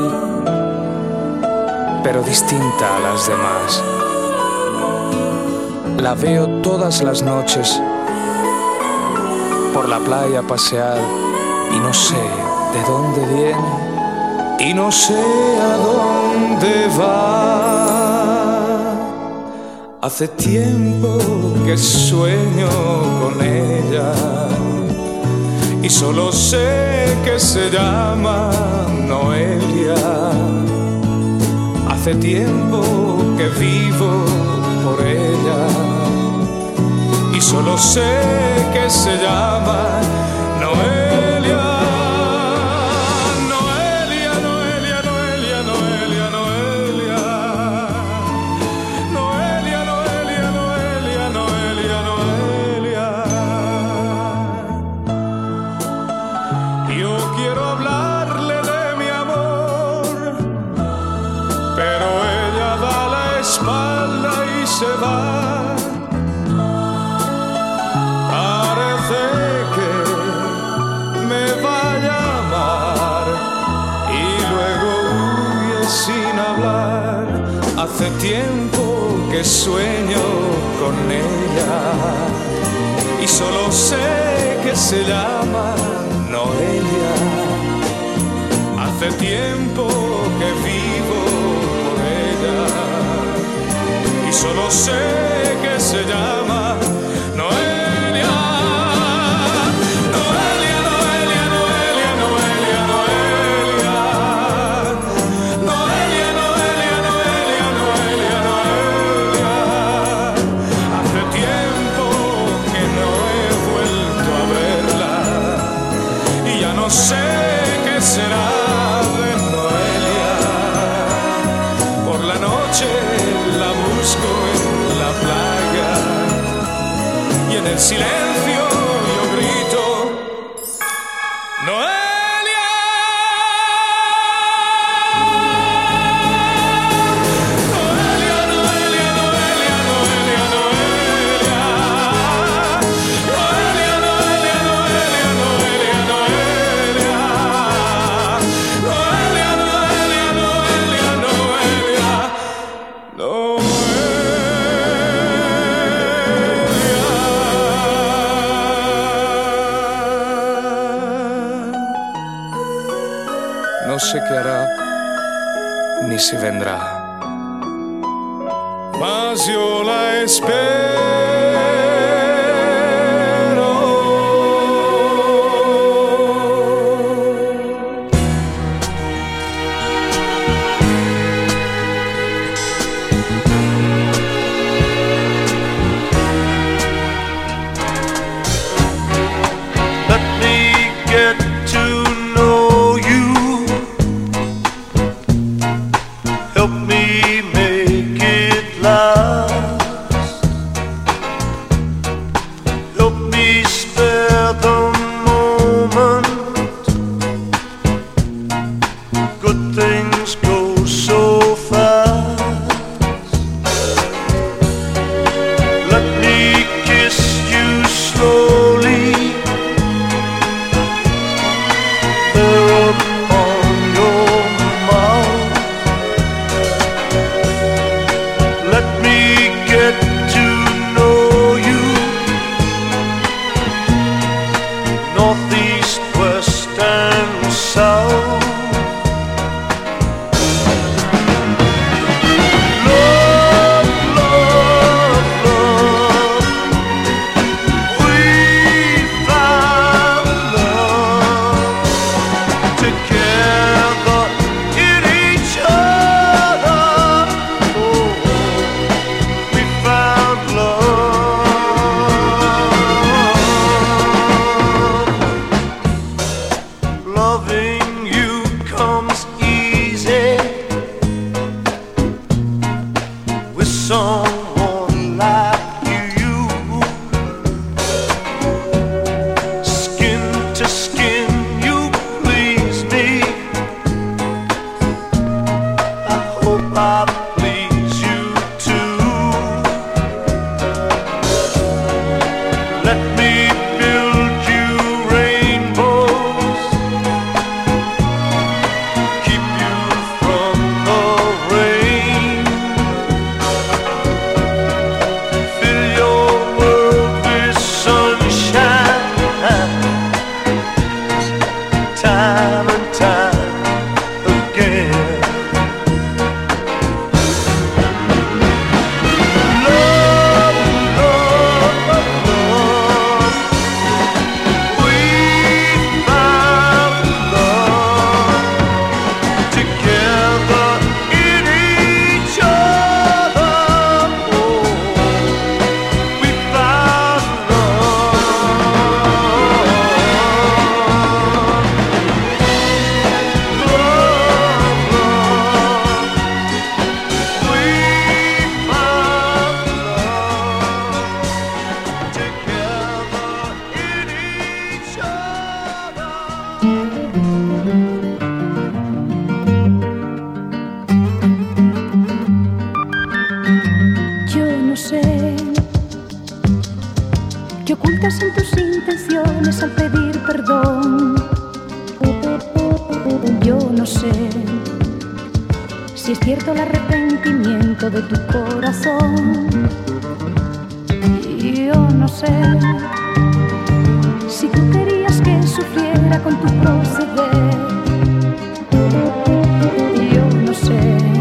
pero distinta a las demás. La veo todas las noches por la playa pasear y no sé de dónde viene y no sé a dónde va. Hace tiempo que sueño con ella y solo sé que se llama Noelia. Hace tiempo que vivo por ella y solo sé que se llama Noelia. Noelia, Noelia, Noelia, Noelia, Noelia. Noelia, Noelia, Noelia, Noelia, Noelia. Yo quiero hablarle de mi amor, pero ella da la espalda y se va. Parece que me vaya a amar y luego huye sin hablar. Hace tiempo que sueño con ella y solo sé que se llama Noelia. Hace tiempo que vivo por ella y solo sé que se llama Noelia. Noelia, Noelia, Noelia, Noelia, Noelia. Noelia, Noelia, Noelia, Noelia, Noelia. Hace tiempo que no he vuelto a verla el silencio yo grito, Noelia. No sé qué hará, ni si vendrá, mas yo la espero. Let me get to know you. Help me make it last. Help me spare the moment. Good things go so fast. Let me kiss you slowly. There upon your mouth. Let me get to know you. Northeast, west and south. Love, love, love. We found love together in each other. Oh, we found love. Loving you comes easy with someone like you. Skin to skin, you please me. I hope I please you too. Let me build you rainbows, keep you from the rain, fill your world with sunshine, time and time again. Love, love, love. We found love together in each other. Oh, we found Yo no sé qué ocultas en tus intenciones al pedir perdón. Yo no sé si es cierto el arrepentimiento de tu corazón. Yo no sé si tú querías que sufriera con tu proceder. Yo no sé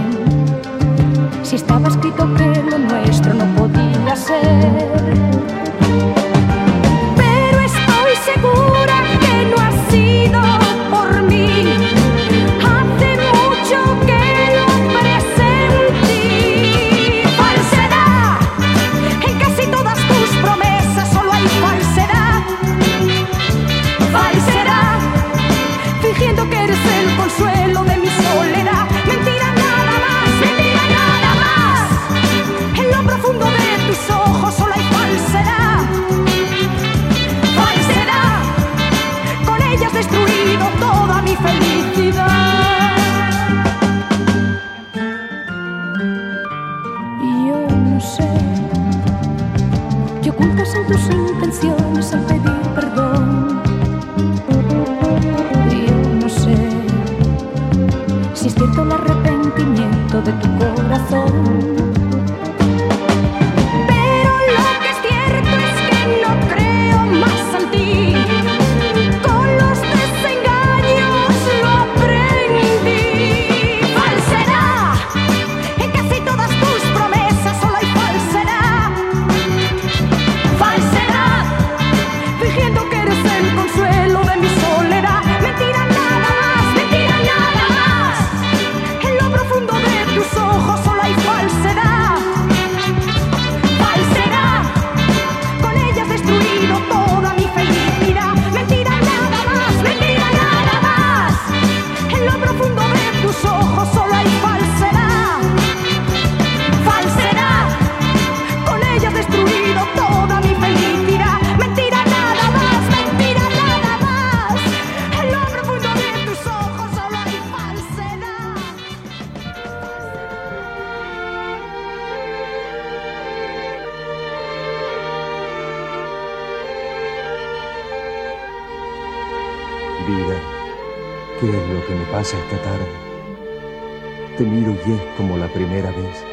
si estaba escrito que lo nuestro no podía ser. Pero estoy segura que no ha sido por mí. Hace mucho que lo presentí. Falsedad, en casi todas tus promesas solo hay falsedad. Falsedad, fingiendo que eres el consuelo de mi soledad. Mentira nada más, mentira nada más. ocultas en tus intenciones al pedir perdón. Yo no sé si es cierto el arrepentimiento de tu corazón. Vida, ¿qué es lo que me pasa esta tarde? Te miro y es como la primera vez.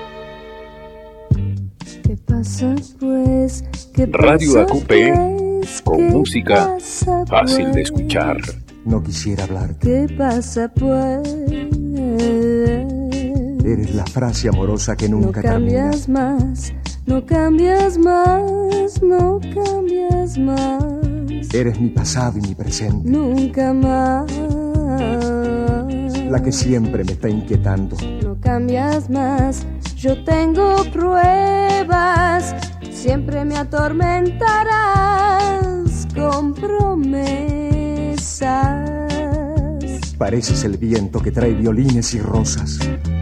¿Qué pasa pues? ¿Qué Radio pasa, Acupé, pues? con ¿Qué música pasa, fácil de pues? escuchar. No quisiera hablarte. ¿Qué pasa pues? Eres la frase amorosa que No nunca termina. cambias más, no cambias más, no cambias más. Eres mi pasado y mi presente. Nunca más. La que siempre me está inquietando. No cambias más, yo tengo pruebas. Siempre me atormentarás con promesas. Pareces el viento que trae violines y rosas.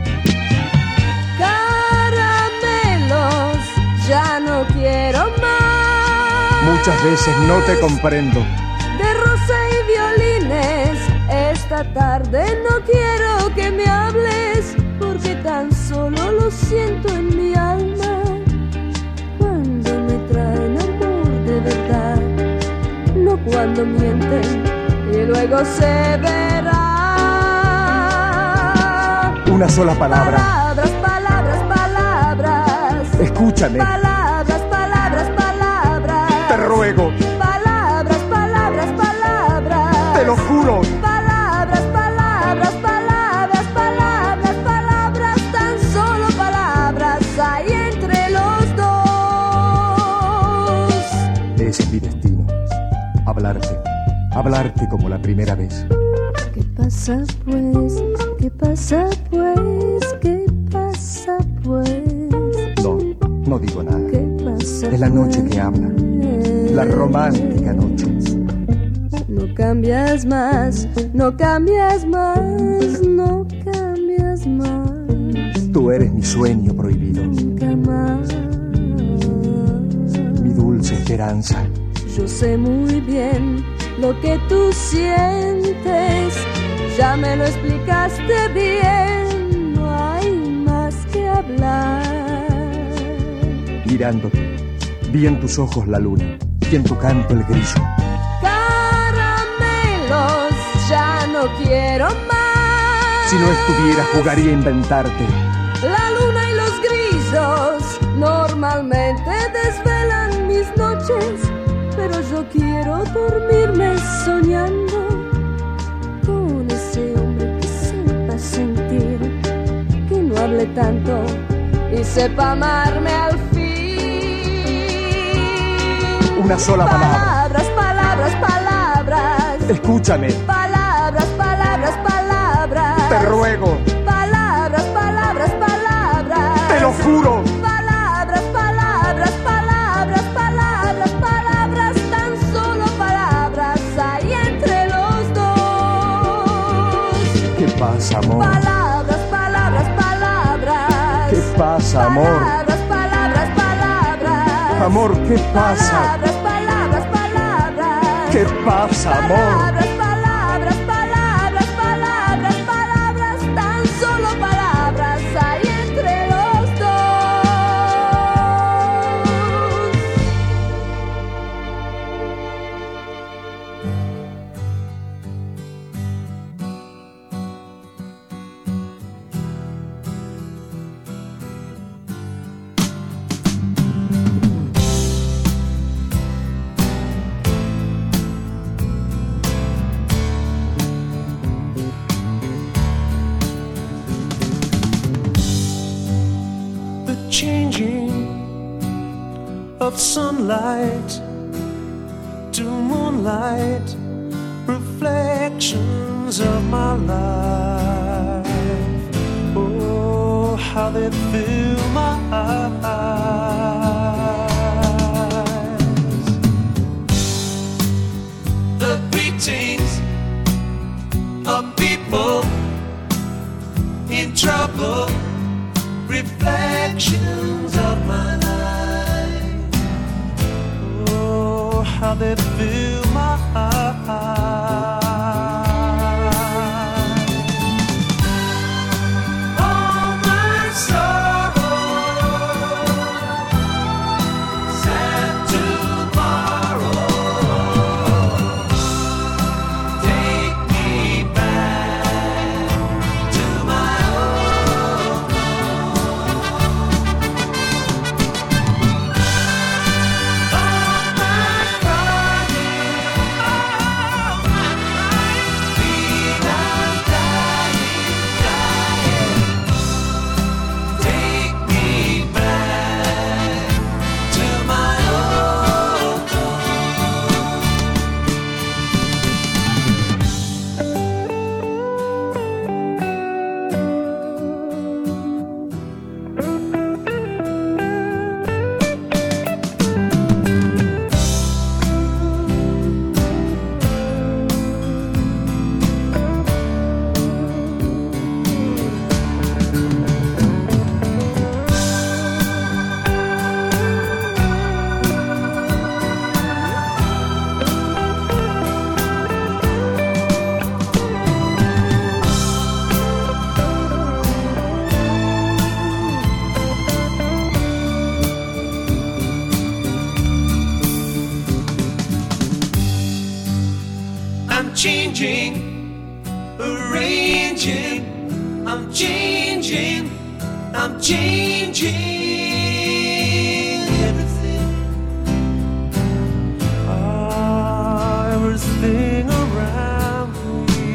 Caramelos, ya no quiero más. Muchas veces no te comprendo. De rosa y violines, esta tarde no quiero que me hables, porque tan solo lo siento en mi alma. Cuando me traen amor de verdad, no cuando mienten y luego se verá. Una sola palabra. Palabras, palabras, palabras. Escúchame. Palabras, palabras, palabras. Te ruego. Palabras, palabras, palabras. Te lo juro. Palabras, palabras, palabras, palabras, palabras. Tan solo palabras hay entre los dos. Ese es mi destino. Hablarte como la primera vez. ¿Qué pasa pues? ¿Qué pasa pues? ¿Qué pasa pues? No digo nada. ¿Qué pasa? Es la noche que habla. La romántica noche. No cambias más, no cambias más, no cambias más. Tú eres mi sueño prohibido. Nunca más. Mi dulce esperanza. Yo sé muy bien lo que tú sientes. Ya me lo explicaste bien. No hay más que hablar. Mirándote, vi en tus ojos la luna y en tu canto el grillo. Caramelos, ya no quiero más. Si no estuviera, jugaría a inventarte. La luna y los grillos normalmente desvelan mis noches, pero yo quiero dormirme soñando con ese hombre que sepa sentir, que no hable tanto y sepa amarme al fin. Una sola palabra. Palabras, palabras, palabras. Escúchame. Palabras, palabras, palabras. Te ruego. Palabras, palabras, palabras. Te lo juro. Palabras, palabras, palabras, palabras, palabras. Tan solo palabras hay entre los dos. ¿Qué pasa, amor? Palabras, palabras, palabras. ¿Qué pasa, amor? Palabras, palabras, palabras. Amor, ¿qué pasa? Palabras, palabras, palabras. ¿Qué pasa, amor? Palabras, palabras, palabras, palabras, palabras. Tan solo palabras hay entre los dos. of sunlight to moonlight, reflections of my life. Oh, how they fill my eyes. The greetings of people in trouble, reflections of my life. Oh, how they fill my eyes. All my sorrow, sad tomorrow, take me back to my old changing, arranging, I'm changing, I'm changing everything. Everything around me.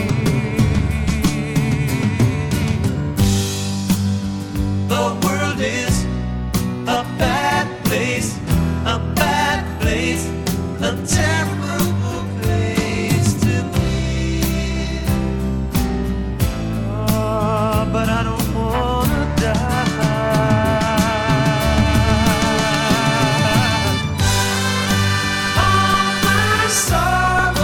The world is a bad place, a bad place, a terrible place to live. But I don't wanna die. All my sorrow,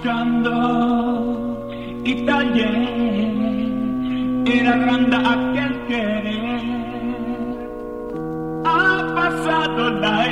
buscando y también era grande aquel querer. Ha pasado la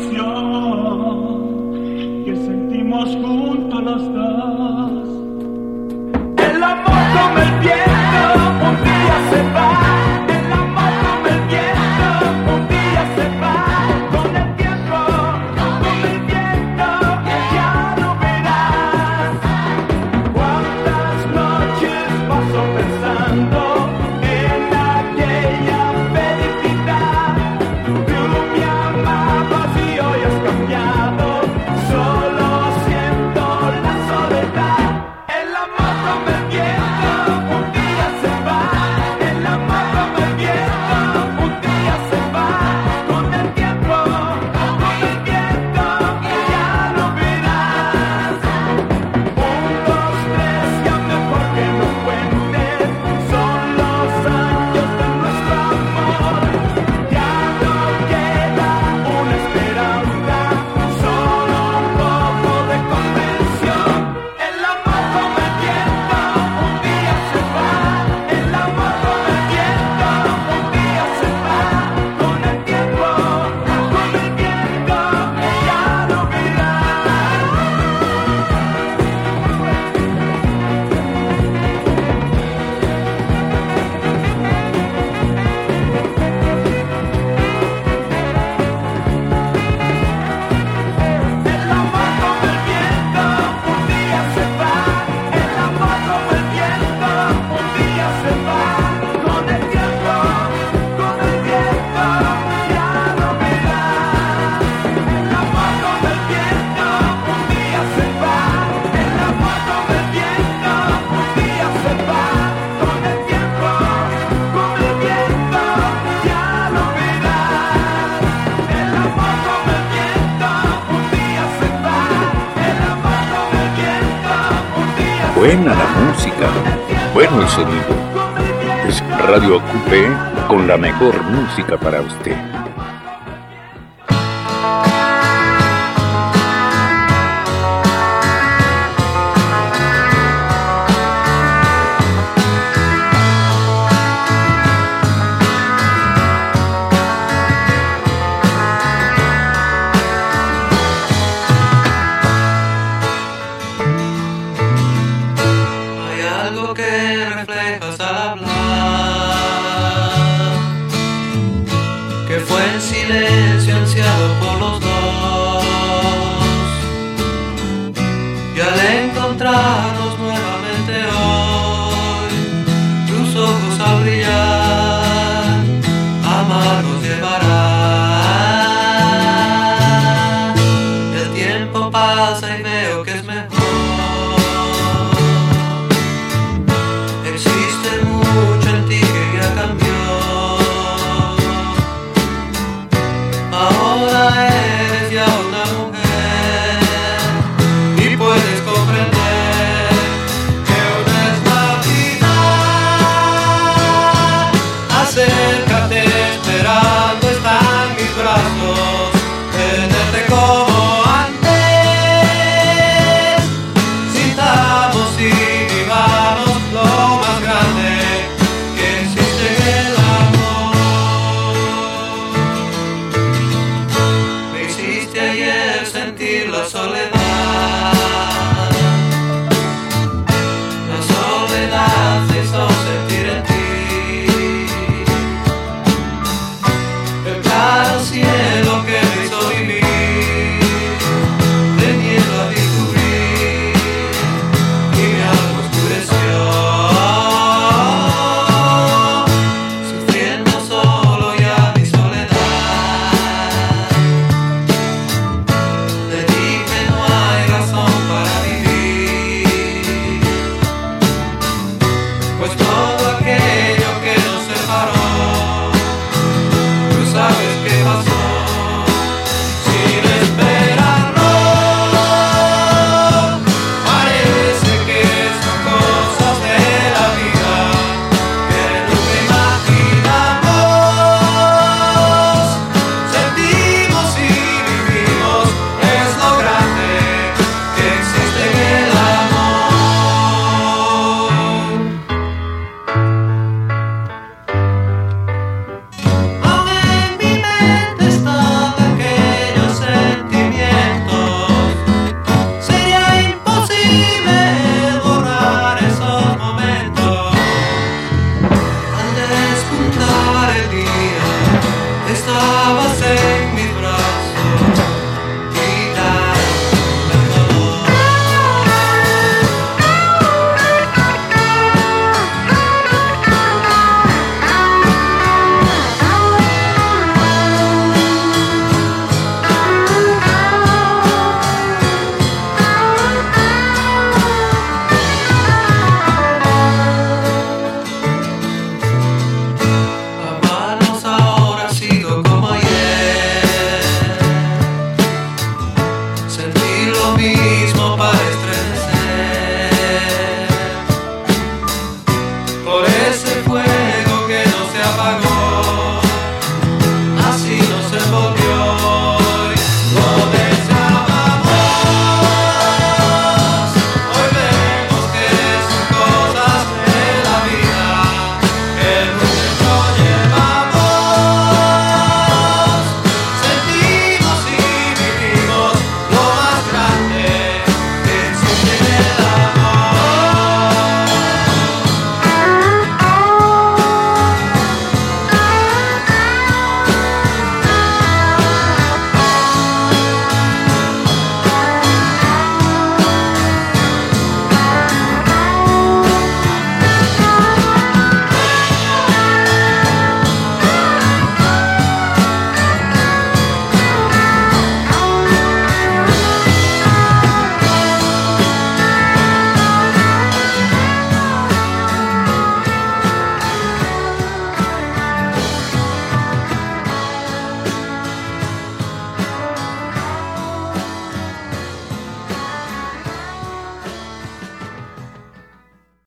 ilusión que sentimos juntos los dos. El amor como el viento un día se va. El amor como el viento un día se va. Con el tiempo, con el viento, ya lo verás. Cuántas noches paso pensando en aquella felicidad. Tú me amabas y hoy has cambiado. Solo siento la soledad. El amor como el viento un día se va. El amor como el viento un día se va. Con el tiempo, con el viento, ya lo verás. 1, 2, 3, ya mejor que no cuentes. Son los años de nuestro amor. Ya no queda una esperanza, solo un poco de comprensión. El amor como el viento un día se va. El amor como el viento un día se va. Con el tiempo, con el viento, ya lo Buena la música, bueno el sonido. Es Radio Acupé con la mejor música para usted. Hay algo que reflejas al hablar, que fue en silencio ansiado por los dos.